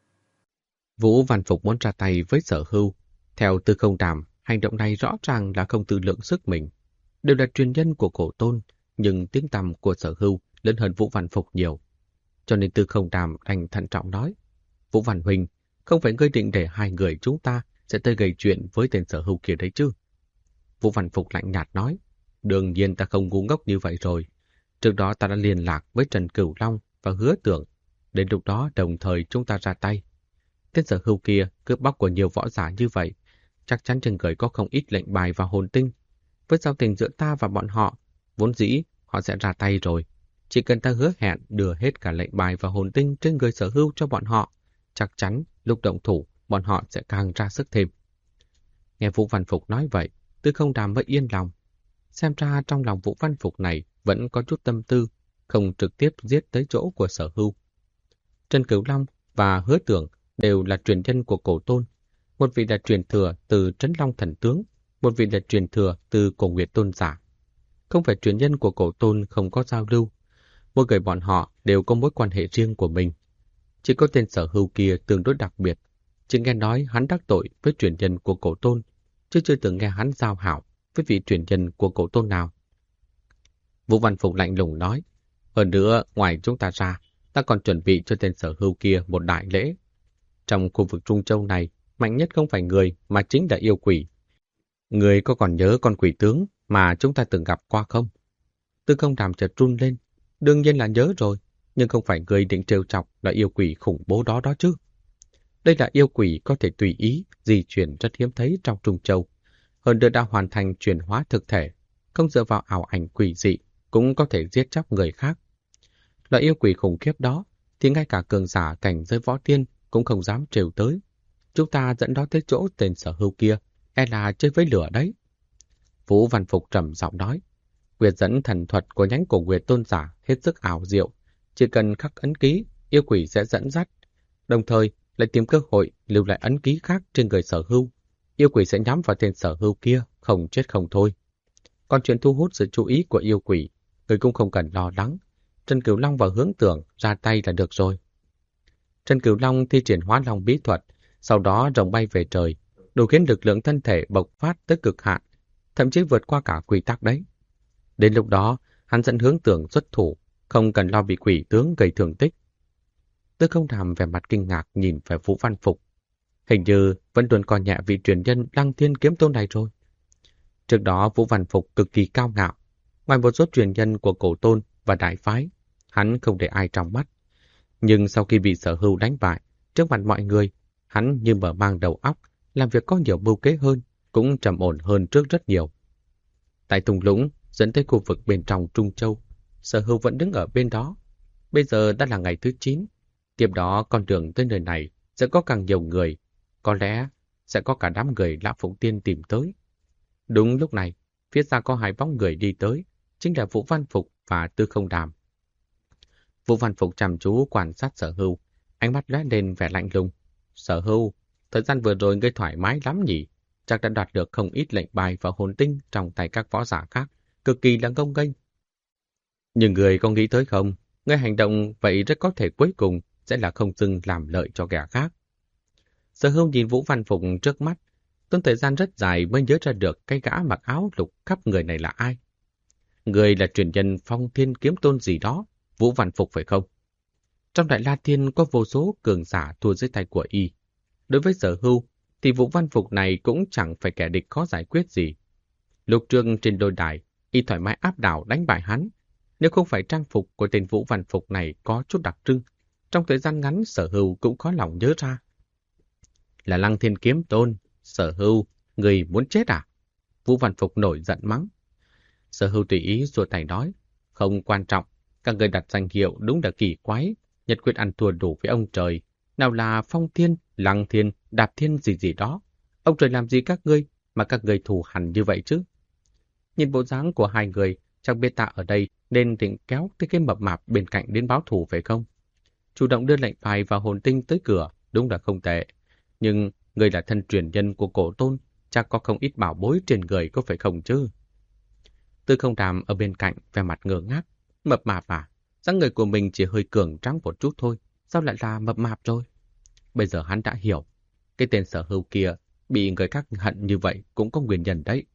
Vũ Văn Phục muốn ra tay với Sở Hưu. Theo Tư Không Đàm, hành động này rõ ràng là không tự lượng sức mình. Đều là truyền nhân của cổ tôn, nhưng tiếng tăm của Sở Hưu lớn hơn Vũ Văn Phục nhiều. Cho nên Tư Không Đàm đành thận trọng nói, Vũ Văn Huynh, không phải ngươi định để hai người chúng ta sẽ tới gây chuyện với tên Sở Hưu kia đấy chứ? Vũ Văn Phục lạnh nhạt nói, đương nhiên ta không ngu ngốc như vậy rồi. Trước đó ta đã liên lạc với Trần Cửu Long và Hứa Tưởng. Đến lúc đó đồng thời chúng ta ra tay. Tên Sở Hưu kia cướp bóc của nhiều võ giả như vậy, chắc chắn trên người có không ít lệnh bài và hồn tinh. Với giao tình giữa ta và bọn họ, vốn dĩ họ sẽ ra tay rồi. Chỉ cần ta hứa hẹn đưa hết cả lệnh bài và hồn tinh trên người Sở Hưu cho bọn họ, chắc chắn lúc động thủ bọn họ sẽ càng ra sức thêm. Nghe Vũ Văn Phục nói vậy, Tư Không Đàm mới yên lòng. Xem ra trong lòng Vũ Văn Phục này vẫn có chút tâm tư, không trực tiếp giết tới chỗ của Sở Hưu. Trần Cửu Long và Hứa Tưởng đều là truyền nhân của cổ tôn. Một vị là truyền thừa từ Trấn Long Thần Tướng, một vị là truyền thừa từ Cổ Nguyệt Tôn Giả. Không phải truyền nhân của cổ tôn không có giao lưu. Mỗi người bọn họ đều có mối quan hệ riêng của mình. Chỉ có tên Sở Hưu kia tương đối đặc biệt. Chỉ nghe nói hắn đắc tội với truyền nhân của cổ tôn, chứ chưa từng nghe hắn giao hảo với vị truyền nhân của cổ tôn nào. Vũ Văn Phục lạnh lùng nói, hơn nữa, ngoài chúng ta ra, ta còn chuẩn bị cho tên Sở Hưu kia một đại lễ. Trong khu vực Trung Châu này, mạnh nhất không phải người mà chính là yêu quỷ. Người có còn nhớ con quỷ tướng mà chúng ta từng gặp qua không? Tư Không Đàm chợt run lên. Đương nhiên là nhớ rồi, nhưng không phải người định trêu chọc là yêu quỷ khủng bố đó chứ. Đây là yêu quỷ có thể tùy ý, di chuyển rất hiếm thấy trong Trung Châu. Hơn nữa đã hoàn thành chuyển hóa thực thể, không dựa vào ảo ảnh quỷ dị, cũng có thể giết chóc người khác. Loại yêu quỷ khủng khiếp đó, thì ngay cả cường giả cảnh giới võ tiên cũng không dám trêu tới. Chúng ta dẫn đó tới chỗ tên Sở Hưu kia, e là chơi với lửa đấy. Vũ Văn Phục trầm giọng nói, Nguyệt dẫn thần thuật của nhánh cổ Nguyệt Tôn Giả hết sức ảo diệu. Chỉ cần khắc ấn ký, yêu quỷ sẽ dẫn dắt. Đồng thời, lại tìm cơ hội lưu lại ấn ký khác trên người Sở Hưu. Yêu quỷ sẽ nhắm vào tên Sở Hưu kia, không chết không thôi. Còn chuyện thu hút sự chú ý của yêu quỷ, người cũng không cần lo lắng. Trần Cửu Long và Hướng Tưởng ra tay là được rồi. Trần Cửu Long thi triển Hóa Long bí thuật, sau đó rồng bay về trời, đủ khiến lực lượng thân thể bộc phát tới cực hạn, thậm chí vượt qua cả quy tắc đấy. Đến lúc đó, hắn dẫn Hướng Tưởng xuất thủ, không cần lo bị quỷ tướng gây thương tích. Tư Không Đàm vẻ mặt kinh ngạc nhìn về Vũ Văn Phục. Hình như vẫn luôn coi nhẹ vị truyền nhân Lăng Thiên Kiếm Tôn này rồi. Trước đó Vũ Văn Phục cực kỳ cao ngạo. Ngoài một số truyền nhân của Cổ Tôn và Đại Phái, hắn không để ai trong mắt. Nhưng sau khi bị Sở Hưu đánh bại, trước mặt mọi người, hắn như mở mang đầu óc, làm việc có nhiều mưu kế hơn, cũng trầm ổn hơn trước rất nhiều. Tại thung lũng, dẫn tới khu vực bên trong Trung Châu, Sở Hưu vẫn đứng ở bên đó. Bây giờ đã là ngày thứ 9, tiếp đó con đường tới nơi này sẽ có càng nhiều người, có lẽ sẽ có cả đám người Lã Phụng Tiên tìm tới. Đúng lúc này, phía xa có hai bóng người đi tới, chính là Vũ Văn Phục và Tư Không Đàm. Vũ Văn Phục chăm chú quan sát Sở Hưu, ánh mắt lóe lên vẻ lạnh lùng. Sở Hưu, thời gian vừa rồi ngươi thoải mái lắm nhỉ? Chắc đã đoạt được không ít lệnh bài và hồn tinh trong tay các võ giả khác, cực kỳ là ngông nghênh. Nhưng người có nghĩ tới không? Ngươi hành động vậy rất có thể cuối cùng sẽ là không dừng làm lợi cho kẻ khác. Sở Hưu nhìn Vũ Văn Phục trước mắt, tốn thời gian rất dài mới nhớ ra được cái gã mặc áo lục khắp người này là ai. Người là truyền nhân Phong Thiên Kiếm Tôn gì đó, Vũ Văn Phục phải không? Trong Đại La Thiên có vô số cường giả thua dưới tay của y. Đối với Sở Hưu thì Vũ Văn Phục này cũng chẳng phải kẻ địch khó giải quyết gì. Lục trường trên đôi đài, y thoải mái áp đảo đánh bại hắn. Nếu không phải trang phục của tên Vũ Văn Phục này có chút đặc trưng, trong thời gian ngắn Sở Hưu cũng khó lòng nhớ ra. Là Lăng Thiên Kiếm Tôn, Sở Hưu, người muốn chết à? Vũ Văn Phục nổi giận mắng. Sở Hưu tùy ý xua tay nói, không quan trọng, các người đặt danh hiệu đúng là kỳ quái, nhất quyết ăn thua đủ với ông trời. Nào là Phong Thiên, Lăng Thiên, Đạp Thiên gì gì đó. Ông trời làm gì các ngươi mà các người thù hằn như vậy chứ? Nhìn bộ dáng của hai người, chắc biết ta ở đây nên định kéo cái mập mạp bên cạnh đến báo thù phải không? Chủ động đưa lệnh bài và hồn tinh tới cửa, đúng là không tệ. Nhưng người là thân truyền nhân của Cổ Tôn, chắc có không ít bảo bối trên người có phải không chứ? Tư Không Đàm ở bên cạnh vẻ mặt ngơ ngác. Mập mạp à? Dáng người của mình chỉ hơi cường tráng một chút thôi, sao lại là mập mạp rồi? Bây giờ hắn đã hiểu, cái tên Sở Hưu kia bị người khác hận như vậy cũng có nguyên nhân đấy.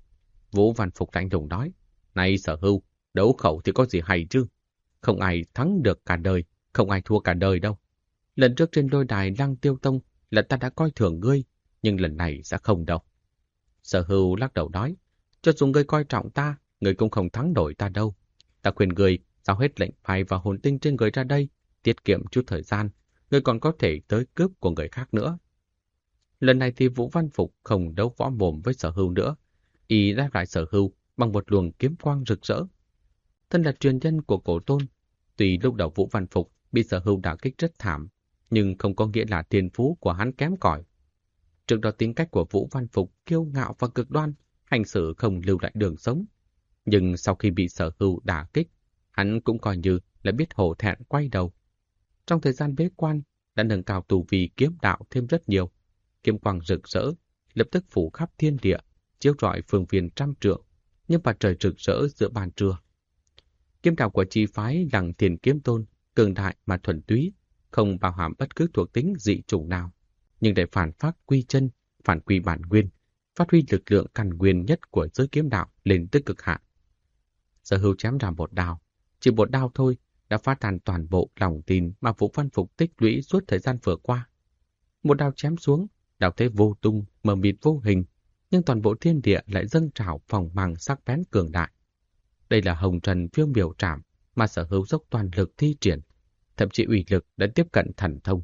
Vũ Văn Phục lạnh lùng nói, này Sở Hưu, đấu khẩu thì có gì hay chứ? Không ai thắng được cả đời, không ai thua cả đời đâu. Lần trước trên đôi đài Lăng Tiêu Tông là ta đã coi thường ngươi, nhưng lần này sẽ không đâu. Sở Hưu lắc đầu nói, cho dù ngươi coi trọng ta, ngươi cũng không thắng nổi ta đâu. Ta khuyên ngươi giao hết lệnh bài và hồn tinh trên người ra đây, tiết kiệm chút thời gian, ngươi còn có thể tới cướp của người khác nữa. Lần này thì Vũ Văn Phục không đấu võ mồm với Sở Hưu nữa, y đáp lại Sở Hưu bằng một luồng kiếm quang rực rỡ. Thân là truyền nhân của Cổ Tôn, tuy lúc đầu Vũ Văn Phục bị Sở Hưu đả kích rất thảm, nhưng không có nghĩa là thiên phú của hắn kém cỏi. Trước đó tính cách của Vũ Văn Phục kiêu ngạo và cực đoan, hành xử không lưu lại đường sống. Nhưng sau khi bị Sở Hưu đả kích, hắn cũng coi như là biết hổ thẹn quay đầu. Trong thời gian bế quan, đã nâng cao tu vi kiếm đạo thêm rất nhiều. Kiếm quang rực rỡ, lập tức phủ khắp thiên địa, chiếu rọi phương viên trăm trượng, nhưng mặt trời rực rỡ giữa ban trưa. Kiếm đạo của chi phái Lăng Thiên Kiếm Tôn, cường đại mà thuần túy, không bao hàm bất cứ thuộc tính dị chủng nào, nhưng để phản phát quy chân, phản quy bản nguyên, phát huy lực lượng căn nguyên nhất của giới kiếm đạo lên tới cực hạn. Sở Hưu chém ra một đao, chỉ một đao thôi đã phá tan toàn bộ lòng tin mà Vũ Văn Phục tích lũy suốt thời gian vừa qua. Một đao chém xuống, đao thế vô tung, mờ mịt vô hình, nhưng toàn bộ thiên địa lại dâng trào phòng mang sắc bén cường đại. Đây là hồng trần phiêu miểu trảm mà Sở Hưu dốc toàn lực thi triển, thậm chí uy lực đã tiếp cận thần thông.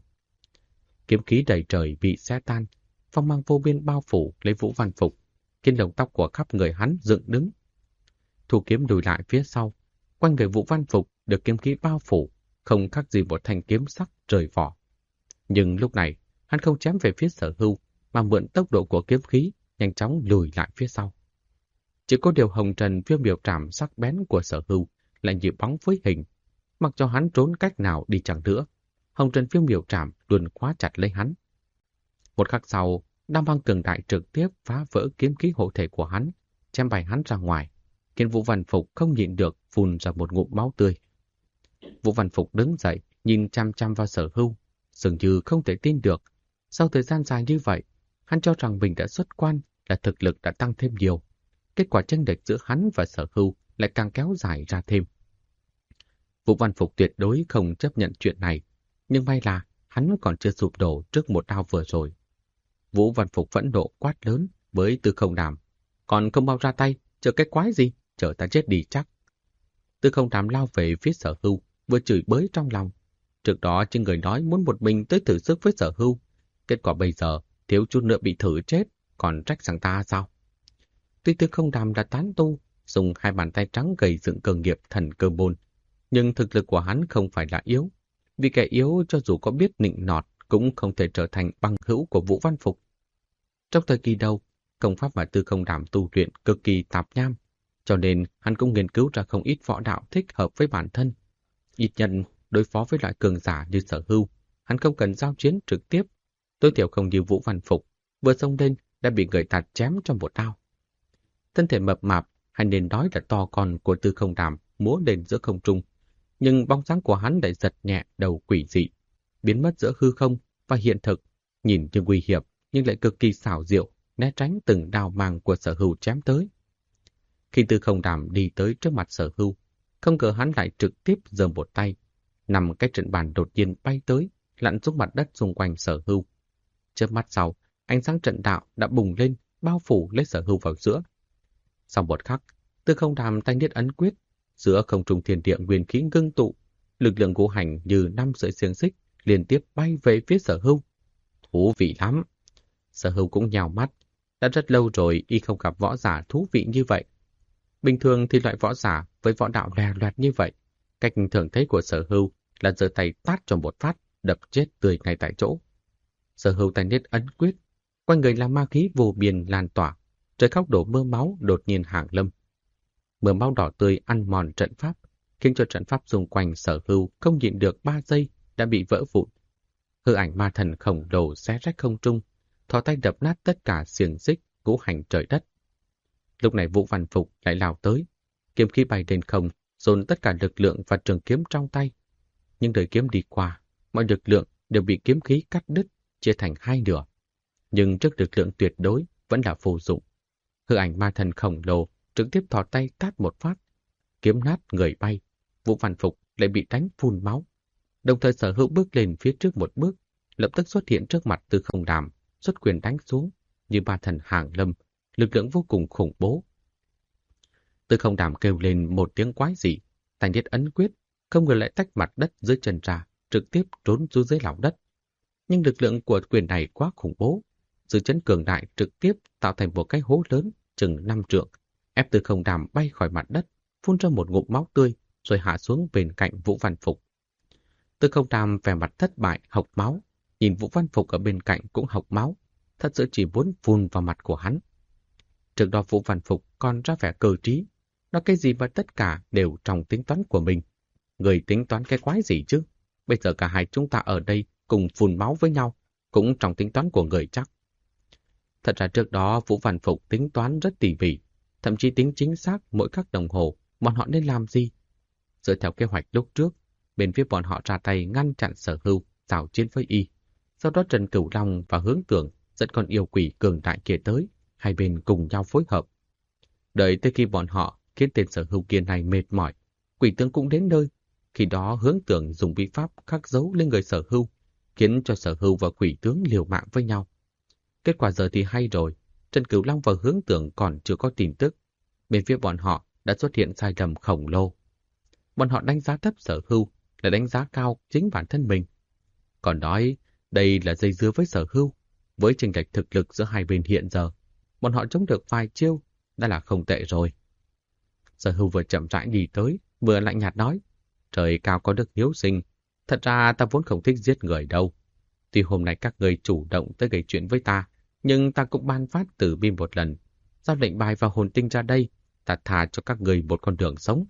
Kiếm khí đầy trời bị xé tan, phong mang vô biên bao phủ lấy Vũ Văn Phục, khiến lông tóc của khắp người hắn dựng đứng. Thủ kiếm lùi lại phía sau, quanh người Vũ Văn Phục được kiếm khí bao phủ, không khác gì một thanh kiếm sắc rời vỏ. Nhưng lúc này, hắn không chém về phía Sở Hưu, mà mượn tốc độ của kiếm khí, nhanh chóng lùi lại phía sau. Chỉ có điều hồng trần phiêu miểu trảm sắc bén của Sở Hưu lại như bóng với hình, mặc cho hắn trốn cách nào đi chẳng nữa, hồng trần phiêu miểu trảm luôn khóa chặt lấy hắn. Một khắc sau, đao băng cường đại trực tiếp phá vỡ kiếm khí hộ thể của hắn, chém bay hắn ra ngoài, khiến Vũ Văn Phục không nhịn được phun ra một ngụm máu tươi. Vũ Văn Phục đứng dậy, nhìn chăm chăm vào Sở Hưu, dường như không thể tin được. Sau thời gian dài như vậy, hắn cho rằng mình đã xuất quan, là thực lực đã tăng thêm nhiều. Kết quả chênh lệch giữa hắn và Sở Hưu lại càng kéo dài ra thêm. Vũ Văn Phục tuyệt đối không chấp nhận chuyện này, nhưng may là hắn còn chưa sụp đổ trước một đao vừa rồi. Vũ Văn Phục phẫn nộ quát lớn với Tư Không Đàm, Còn không mau ra tay, chờ cái quái gì, chờ ta chết đi chắc. Tư Không Đàm lao về phía Sở Hưu, vừa chửi bới trong lòng. Trước đó trên người nói muốn một mình tới thử sức với Sở Hưu. Kết quả bây giờ, thiếu chút nữa bị thử chết, còn trách rằng ta sao? Tuy Tư Không Đàm đã tán tu, dùng hai bàn tay trắng gầy dựng cơ nghiệp thần cơ môn, nhưng thực lực của hắn không phải là yếu. Vì kẻ yếu cho dù có biết nịnh nọt cũng không thể trở thành bằng hữu của Vũ Văn Phục. Trong thời kỳ đầu, công pháp mà Tư Không Đàm tu luyện cực kỳ tạp nham, cho nên hắn cũng nghiên cứu ra không ít võ đạo thích hợp với bản thân. Ít nhân đối phó với loại cường giả như Sở Hưu, hắn không cần giao chiến trực tiếp, tối thiểu không như Vũ Văn Phục, vừa xông lên đã bị người ta chém cho một đao. Thân thể mập mạp, hay nên nói là to con của Tư Không Đàm múa lên giữa không trung, nhưng bóng dáng của hắn lại giật nhẹ đầu quỷ dị, biến mất giữa hư không và hiện thực, nhìn như nguy hiểm nhưng lại cực kỳ xảo diệu, né tránh từng đao mang của Sở Hưu chém tới. Khi Tư Không Đàm đi tới trước mặt Sở Hưu, không ngờ hắn lại trực tiếp giơ một tay, nằm cái trận bàn đột nhiên bay tới, lặn xuống mặt đất xung quanh Sở Hưu. Chớp mắt sau, ánh sáng trận đạo đã bùng lên, bao phủ lấy Sở Hưu vào giữa. Sau một khắc, Tư Không Đàm tay niết ấn quyết, giữa không trung thiên địa nguyên khí ngưng tụ, lực lượng ngũ hành như 5 sợi xiềng xích liên tiếp bay về phía Sở Hưu. Thú vị lắm! Sở Hưu cũng nhào mắt, đã rất lâu rồi y không gặp võ giả thú vị như vậy. Bình thường thì loại võ giả với võ đạo lè loẹt như vậy, cách thường thấy của Sở Hưu là giơ tay tát cho một phát, đập chết tươi ngay tại chỗ. Sở Hưu tay niết ấn quyết, quanh người là ma khí vô biên lan tỏa, trời khóc đổ mưa máu đột nhiên hàng lâm. Mưa máu đỏ tươi ăn mòn trận pháp, khiến cho trận pháp xung quanh Sở Hưu không nhịn được 3 giây đã bị vỡ vụn. Hư ảnh ma thần khổng lồ xé rách không trung, thò tay đập nát tất cả xiềng xích ngũ hành trời đất. Lúc này Vũ Văn Phục lại lao tới, kiếm khí bay lên không, dồn tất cả lực lượng và trường kiếm trong tay. Nhưng đời kiếm đi qua, mọi lực lượng đều bị kiếm khí cắt đứt, chia thành hai nửa. Nhưng trước lực lượng tuyệt đối vẫn là vô dụng. Hư ảnh ma thần khổng lồ trực tiếp thò tay tát một phát, kiếm nát người bay. Vũ Văn Phục lại bị đánh phun máu. Đồng thời Sở Hữu bước lên phía trước một bước, lập tức xuất hiện trước mặt Tư Không Đàm, xuất quyền đánh xuống như ma thần hàng lâm, lực lượng vô cùng khủng bố. Tư Không Đàm kêu lên một tiếng quái dị, tay niết ấn quyết, không ngờ lại tách mặt đất dưới chân ra, trực tiếp trốn xuống dưới lòng đất. Nhưng lực lượng của quyền này quá khủng bố, sự chấn cường đại trực tiếp tạo thành một cái hố lớn chừng 5 trượng, ép Tư Không Đàm bay khỏi mặt đất, phun ra một ngụm máu tươi, rồi hạ xuống bên cạnh Vũ Văn Phục. Tư Không Đàm vẻ mặt thất bại, hộc máu, nhìn Vũ Văn Phục ở bên cạnh cũng hộc máu, thật sự chỉ muốn phun vào mặt của hắn. Trước đó Vũ Văn Phục còn ra vẻ cơ trí, nói cái gì mà tất cả đều trong tính toán của mình. Người tính toán cái quái gì chứ? Bây giờ cả hai chúng ta ở đây cùng phun máu với nhau, cũng trong tính toán của người chắc. Thật ra trước đó Vũ Văn Phục tính toán rất tỉ mỉ, thậm chí tính chính xác mỗi khắc đồng hồ bọn họ nên làm gì. Dựa theo kế hoạch lúc trước, bên phía bọn họ ra tay ngăn chặn Sở Hưu, giao chiến với y. Sau đó Trần Cửu Long và Hướng Tưởng dẫn con yêu quỷ cường đại kia tới, hai bên cùng nhau phối hợp. Đợi tới khi bọn họ khiến tên Sở Hưu kia này mệt mỏi, quỷ tướng cũng đến nơi. Khi đó Hướng Tưởng dùng bí pháp khắc dấu lên người Sở Hưu, khiến cho Sở Hưu và quỷ tướng liều mạng với nhau. Kết quả giờ thì hay rồi, Trần Cửu Long và Hướng Tưởng còn chưa có tin tức. Bên phía bọn họ đã xuất hiện sai lầm khổng lồ. Bọn họ đánh giá thấp Sở Hưu là đánh giá cao chính bản thân mình. Còn nói đây là dây dưa với Sở Hưu, với chênh lệch thực lực giữa hai bên hiện giờ, bọn họ chống được vài chiêu đã là không tệ rồi. Sở Hưu vừa chậm rãi đi tới, vừa lạnh nhạt nói, trời cao có đức hiếu sinh, thật ra ta vốn không thích giết người đâu. Tuy hôm nay các người chủ động tới gây chuyện với ta, nhưng ta cũng ban phát tử bi một lần, giao lệnh bài và hồn tinh ra đây, ta thà cho các người một con đường sống.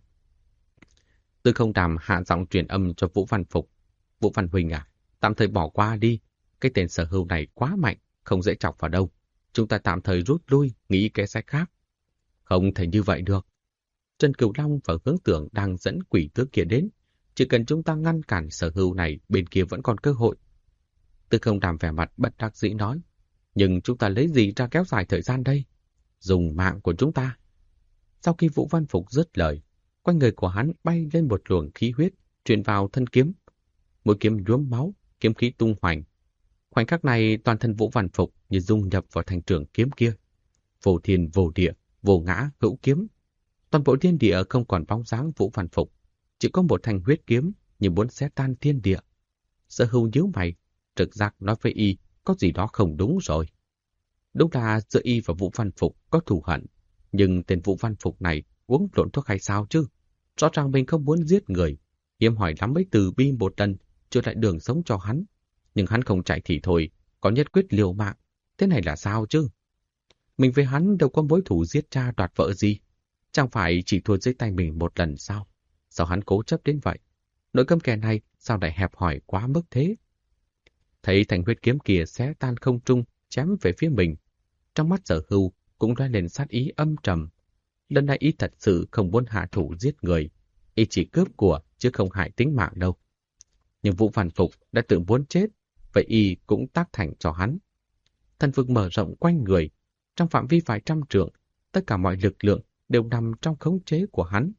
Tư Không Đàm hạ giọng truyền âm cho Vũ Văn Phục. Vũ Văn Huynh à, tạm thời bỏ qua đi, cái tên Sở Hưu này quá mạnh, không dễ chọc vào đâu. Chúng ta tạm thời rút lui, nghĩ kế sách khác. Không thể như vậy được. Trần Cửu Long và Hướng Tưởng đang dẫn quỷ tướng kia đến. Chỉ cần chúng ta ngăn cản Sở Hưu này, bên kia vẫn còn cơ hội. Tư Không Đàm vẻ mặt bất đắc dĩ nói. Nhưng chúng ta lấy gì ra kéo dài thời gian đây? Dùng mạng của chúng ta. Sau khi Vũ Văn Phục dứt lời, quanh người của hắn bay lên một luồng khí huyết, truyền vào thân kiếm. Mũi kiếm nhuốm máu, kiếm khí tung hoành. Khoảnh khắc này toàn thân Vũ Văn Phục như dung nhập vào thanh trường kiếm kia. Vô thiên vô địa, vô ngã hữu kiếm. Toàn bộ thiên địa không còn bóng dáng Vũ Văn Phục, chỉ có một thanh huyết kiếm như muốn xé tan thiên địa. Sở Hưu nhíu mày, trực giác nói với y có gì đó không đúng rồi. Đúng là giữa y và Vũ Văn Phục có thù hận, nhưng tên Vũ Văn Phục này uống lộn thuốc hay sao chứ? Rõ ràng mình không muốn giết người, hiếm hỏi lắm mới từ bi một lần, trở lại đường sống cho hắn. Nhưng hắn không chạy thì thôi, có nhất quyết liều mạng. Thế này là sao chứ? Mình với hắn đâu có mối thù giết cha đoạt vợ gì. Chẳng phải chỉ thua dưới tay mình một lần sao? Sao hắn cố chấp đến vậy? Nội câm kẻ này sao lại hẹp hòi quá mức thế? Thấy thanh huyết kiếm kia xé tan không trung, chém về phía mình. Trong mắt Sở Hưu cũng lóe lên sát ý âm trầm. Lần này y thật sự không muốn hạ thủ giết người. Y chỉ cướp của chứ không hại tính mạng đâu. Nhưng Vũ Văn Phục đã tự muốn chết, vậy y cũng tác thành cho hắn. Thần vực mở rộng quanh người, trong phạm vi vài trăm trượng, tất cả mọi lực lượng đều nằm trong khống chế của hắn.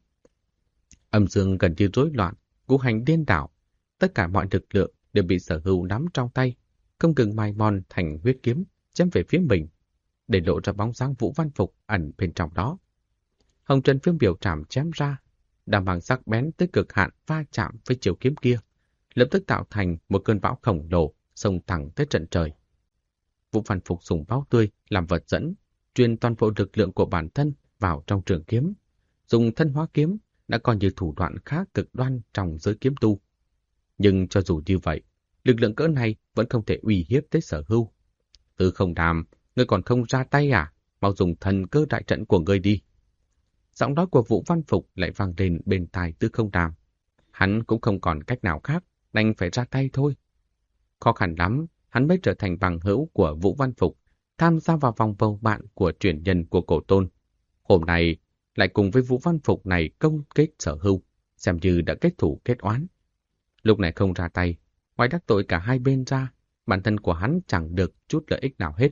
Âm dương gần như rối loạn, ngũ hành điên đảo, tất cả mọi lực lượng đều bị Sở Hưu nắm trong tay, không ngừng mài mòn thành huyết kiếm chém về phía mình, để lộ ra bóng dáng Vũ Văn Phục ẩn bên trong đó. Hồng Trần Phiêu biểu trảm chém ra, đàm bằng sắc bén tới cực hạn va chạm với chiều kiếm kia, lập tức tạo thành một cơn bão khổng lồ xông thẳng tới trận trời. Vũ Văn Phục dùng máu tươi làm vật dẫn, truyền toàn bộ lực lượng của bản thân vào trong trường kiếm, dùng thân hóa kiếm đã coi như thủ đoạn khá cực đoan trong giới kiếm tu. Nhưng cho dù như vậy, lực lượng cỡ này vẫn không thể uy hiếp tới Sở Hưu. Tư Không Đàm, ngươi còn không ra tay à? Mau dùng thần cơ đại trận của ngươi đi. Giọng nói của Vũ Văn Phục lại vang lên bên tai Tư Không Đàm. Hắn cũng không còn cách nào khác, đành phải ra tay thôi. Khó khăn lắm, hắn mới trở thành bằng hữu của Vũ Văn Phục, tham gia vào vòng bầu bạn của truyền nhân của Cổ Tôn. Hôm nay lại cùng với Vũ Văn Phục này công kết Sở Hưu, xem như đã kết thủ kết oán. Lúc này không ra tay, ngoài đắc tội cả hai bên ra, bản thân của hắn chẳng được chút lợi ích nào hết.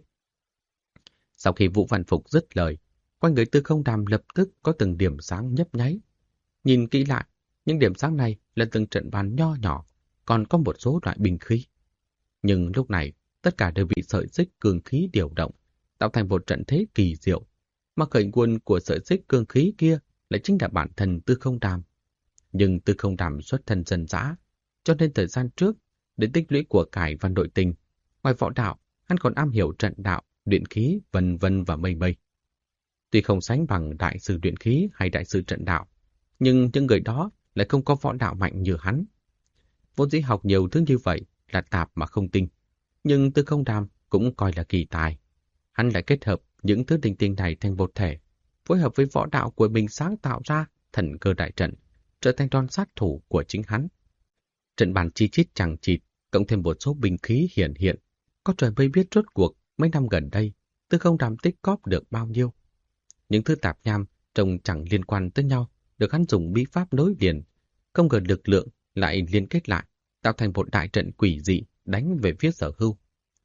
Sau khi Vũ Văn Phục dứt lời, quanh người Tư Không Đàm lập tức có từng điểm sáng nhấp nháy. Nhìn kỹ lại, những điểm sáng này là từng trận bàn nho nhỏ, còn có một số loại binh khí. Nhưng lúc này, tất cả đều bị sợi xích cương khí điều động, tạo thành một trận thế kỳ diệu. Mà khởi nguồn của sợi xích cương khí kia lại chính là bản thân Tư Không Đàm. Nhưng Tư Không Đàm xuất thân dân dã, cho nên thời gian trước, để tích lũy của cải và nội tình, ngoài võ đạo, hắn còn am hiểu trận đạo, luyện khí, vân vân và mây mây. Tuy không sánh bằng đại sư luyện khí hay đại sư trận đạo, nhưng những người đó lại không có võ đạo mạnh như hắn. Vốn dĩ học nhiều thứ như vậy là tạp mà không tinh, nhưng Tư Không Đàm cũng coi là kỳ tài. Hắn lại kết hợp những thứ tinh tinh này thành một thể, phối hợp với võ đạo của mình sáng tạo ra thần cơ đại trận, trở thành đòn sát thủ của chính hắn. Trận bàn chi chít chằng chịt, cộng thêm một số binh khí hiển hiện, có trời mới biết rốt cuộc mấy năm gần đây Tư Không Đàm tích cóp được bao nhiêu. Những thứ tạp nham trông chẳng liên quan tới nhau được hắn dùng bí pháp nối liền, không ngờ lực lượng lại liên kết lại, tạo thành một đại trận quỷ dị đánh về phía Sở Hưu.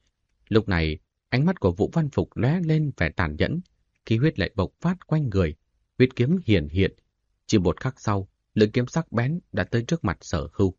Lúc này, ánh mắt của Vũ Văn Phục lóe lên vẻ tàn nhẫn, khí huyết lại bộc phát quanh người, huyết kiếm hiển hiện. Chỉ một khắc sau, lưỡi kiếm sắc bén đã tới trước mặt Sở Hưu.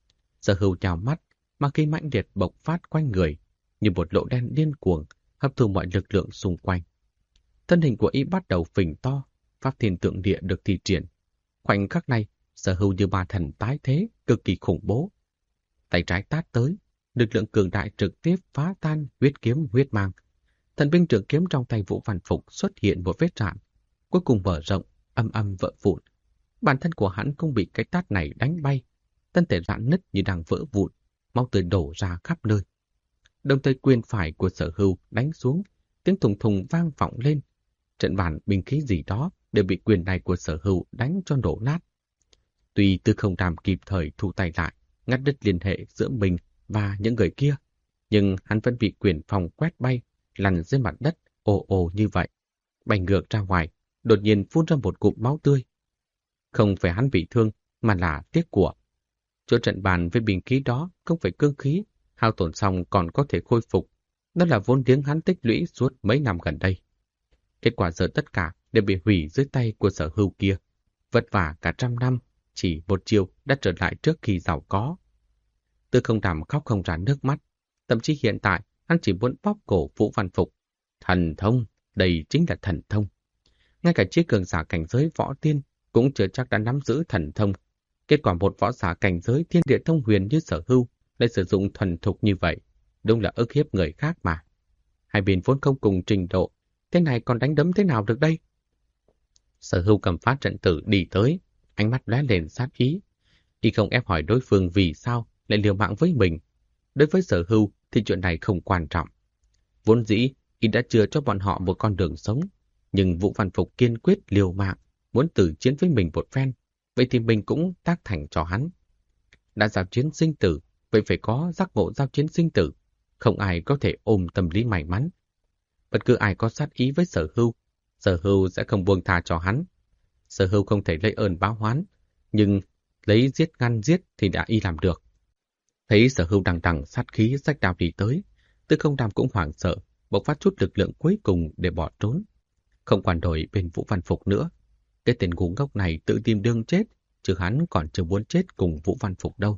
Sở Hưu nhào mắt, mà khí mãnh liệt bộc phát quanh người, như một lỗ đen điên cuồng, hấp thu mọi lực lượng xung quanh. Thân hình của y bắt đầu phình to, pháp thiên tượng địa được thi triển. Khoảnh khắc này, Sở Hưu như ma thần tái thế, cực kỳ khủng bố. Tay trái tát tới, lực lượng cường đại trực tiếp phá tan huyết kiếm huyết mang. Thần binh trường kiếm trong tay Vũ Văn Phục xuất hiện một vết rạn, cuối cùng mở rộng, âm âm vỡ vụn. Bản thân của hắn cũng bị cái tát này đánh bay, thân thể rạn nứt như đang vỡ vụn, máu tươi đổ ra khắp nơi. Đồng thời quyền phải của Sở Hưu đánh xuống, tiếng thùng thùng vang vọng lên. Trận bàn binh khí gì đó đều bị quyền này của Sở Hưu đánh cho nổ nát. Tuy Tư Không Đàm kịp thời thu tay lại, ngắt đứt liên hệ giữa mình và những người kia, nhưng hắn vẫn bị quyền phòng quét bay, lăn dưới mặt đất, ồ ồ như vậy. Bay ngược ra ngoài, đột nhiên phun ra một cụm máu tươi. Không phải hắn bị thương, mà là tiếc của. Chỗ trận bàn với bình khí đó không phải cương khí, hao tổn xong còn có thể khôi phục. Đó là vốn liếng hắn tích lũy suốt mấy năm gần đây. Kết quả giờ tất cả đều bị hủy dưới tay của Sở Hưu kia. Vất vả cả trăm năm, chỉ một chiều đã trở lại trước khi giàu có. Tư Không Đàm khóc không ra nước mắt. Thậm chí hiện tại, hắn chỉ muốn bóp cổ Vũ Văn Phục. Thần thông, đây chính là thần thông. Ngay cả chiếc cường giả cảnh giới võ tiên cũng chưa chắc đã nắm giữ thần thông. Kết quả một võ giả cảnh giới thiên địa thông huyền như Sở Hưu lại sử dụng thuần thục như vậy, đúng là ức hiếp người khác mà. Hai bên vốn không cùng trình độ, thế này còn đánh đấm thế nào được đây? Sở Hưu cầm phát trận tử đi tới, ánh mắt lóe lên sát ý. Y không ép hỏi đối phương vì sao lại liều mạng với mình. Đối với Sở Hưu thì chuyện này không quan trọng. Vốn dĩ, Y đã chừa cho bọn họ một con đường sống, nhưng Vũ Văn Phục kiên quyết liều mạng, muốn tử chiến với mình một phen, vậy thì mình cũng tác thành cho hắn. Đã giao chiến sinh tử, vậy phải có giác ngộ giao chiến sinh tử, không ai có thể ôm tâm lý may mắn. Bất cứ ai có sát ý với Sở Hưu sẽ không buông tha cho hắn. Sở Hưu không thể lấy ơn báo oán, nhưng lấy giết ngăn giết thì đã Y làm được. Thấy Sở Hưu đằng đằng sát khí xách đao đi tới, Tư Không Đàm cũng hoảng sợ, bộc phát chút lực lượng cuối cùng để bỏ trốn. Không quản đổi bên Vũ Văn Phục nữa. Cái tên ngu ngốc này tự tìm đường chết, chứ hắn còn chưa muốn chết cùng Vũ Văn Phục đâu.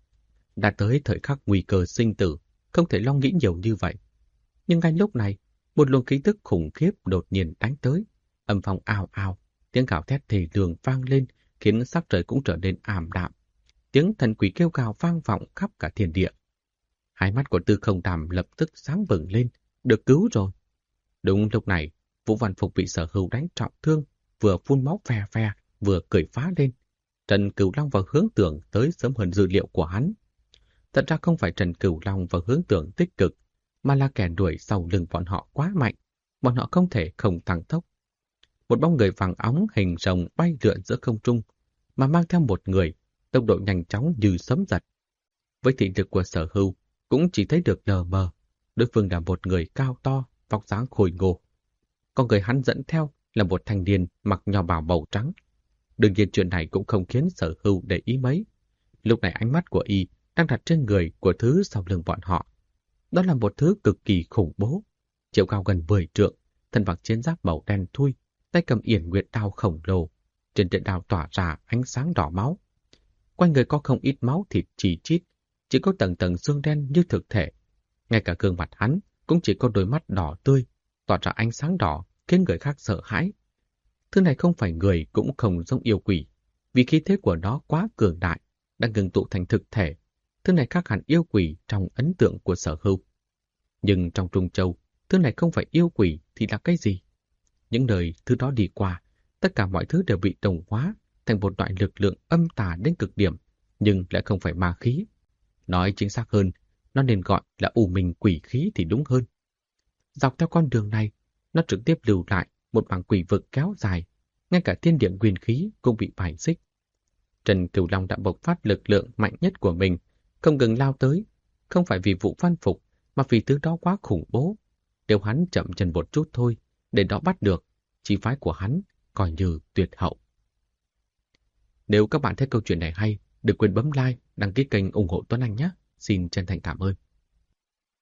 Đã tới thời khắc nguy cơ sinh tử, không thể lo nghĩ nhiều như vậy. Nhưng ngay lúc này, một luồng khí tức khủng khiếp đột nhiên đánh tới. Âm phong ào ào, tiếng gào thét thề lường vang lên, khiến sắc trời cũng trở nên ảm đạm. Tiếng thần quỷ kêu gào vang vọng khắp cả thiên địa. Hai mắt của Tư Không Đàm lập tức sáng bừng lên, được cứu rồi. Đúng lúc này, Vũ Văn Phục bị Sở Hưu đánh trọng thương, vừa phun máu phè phè, vừa cười phá lên. Trần Cửu Long và Hướng Tưởng tới sớm hơn dữ liệu của hắn. Thật ra không phải Trần Cửu Long và Hướng Tưởng tích cực, mà là kẻ đuổi sau lưng bọn họ quá mạnh, bọn họ không thể không tăng tốc. Một bóng người vàng óng hình rồng bay lượn giữa không trung, mà mang theo một người, tốc độ nhanh chóng như sấm giật. Với thị lực của Sở Hưu, cũng chỉ thấy được lờ mờ, đối phương là một người cao to, vóc dáng khôi ngô. Còn người hắn dẫn theo là một thanh niên mặc nho bào màu trắng. Đương nhiên chuyện này cũng không khiến Sở Hưu để ý mấy. Lúc này ánh mắt của y đang đặt trên người của thứ sau lưng bọn họ. Đó là một thứ cực kỳ khủng bố. Chiều cao gần 10 trượng, thân mặc chiến giáp màu đen thui, tay cầm yển nguyệt đao khổng lồ. Trên trận đao tỏa ra ánh sáng đỏ máu. Quanh người có không ít máu thịt chỉ chít, chỉ có tầng tầng xương đen như thực thể. Ngay cả gương mặt hắn cũng chỉ có đôi mắt đỏ tươi, tỏa ra ánh sáng đỏ, khiến người khác sợ hãi. Thứ này không phải người cũng không giống yêu quỷ, vì khí thế của nó quá cường đại, đang ngừng tụ thành thực thể. Thứ này khác hẳn yêu quỷ trong ấn tượng của Sở Hưu. Nhưng trong Trung Châu, thứ này không phải yêu quỷ thì là cái gì? Những nơi thứ đó đi qua, tất cả mọi thứ đều bị đồng hóa thành một loại lực lượng âm tà đến cực điểm, nhưng lại không phải ma khí. Nói chính xác hơn, nó nên gọi là u minh quỷ khí thì đúng hơn. Dọc theo con đường này, nó trực tiếp lưu lại một mảng quỷ vực kéo dài, ngay cả thiên địa nguyên khí cũng bị bài xích. Trần Cửu Long đã bộc phát lực lượng mạnh nhất của mình, không ngừng lao tới, không phải vì Vũ Văn Phục, mà vì thứ đó quá khủng bố. Nếu hắn chậm chân một chút thôi, để đó bắt được, chi phái của hắn coi như tuyệt hậu. Nếu các bạn thấy câu chuyện này hay, đừng quên bấm like, đăng ký kênh ủng hộ Tuấn Anh nhé. Xin chân thành cảm ơn.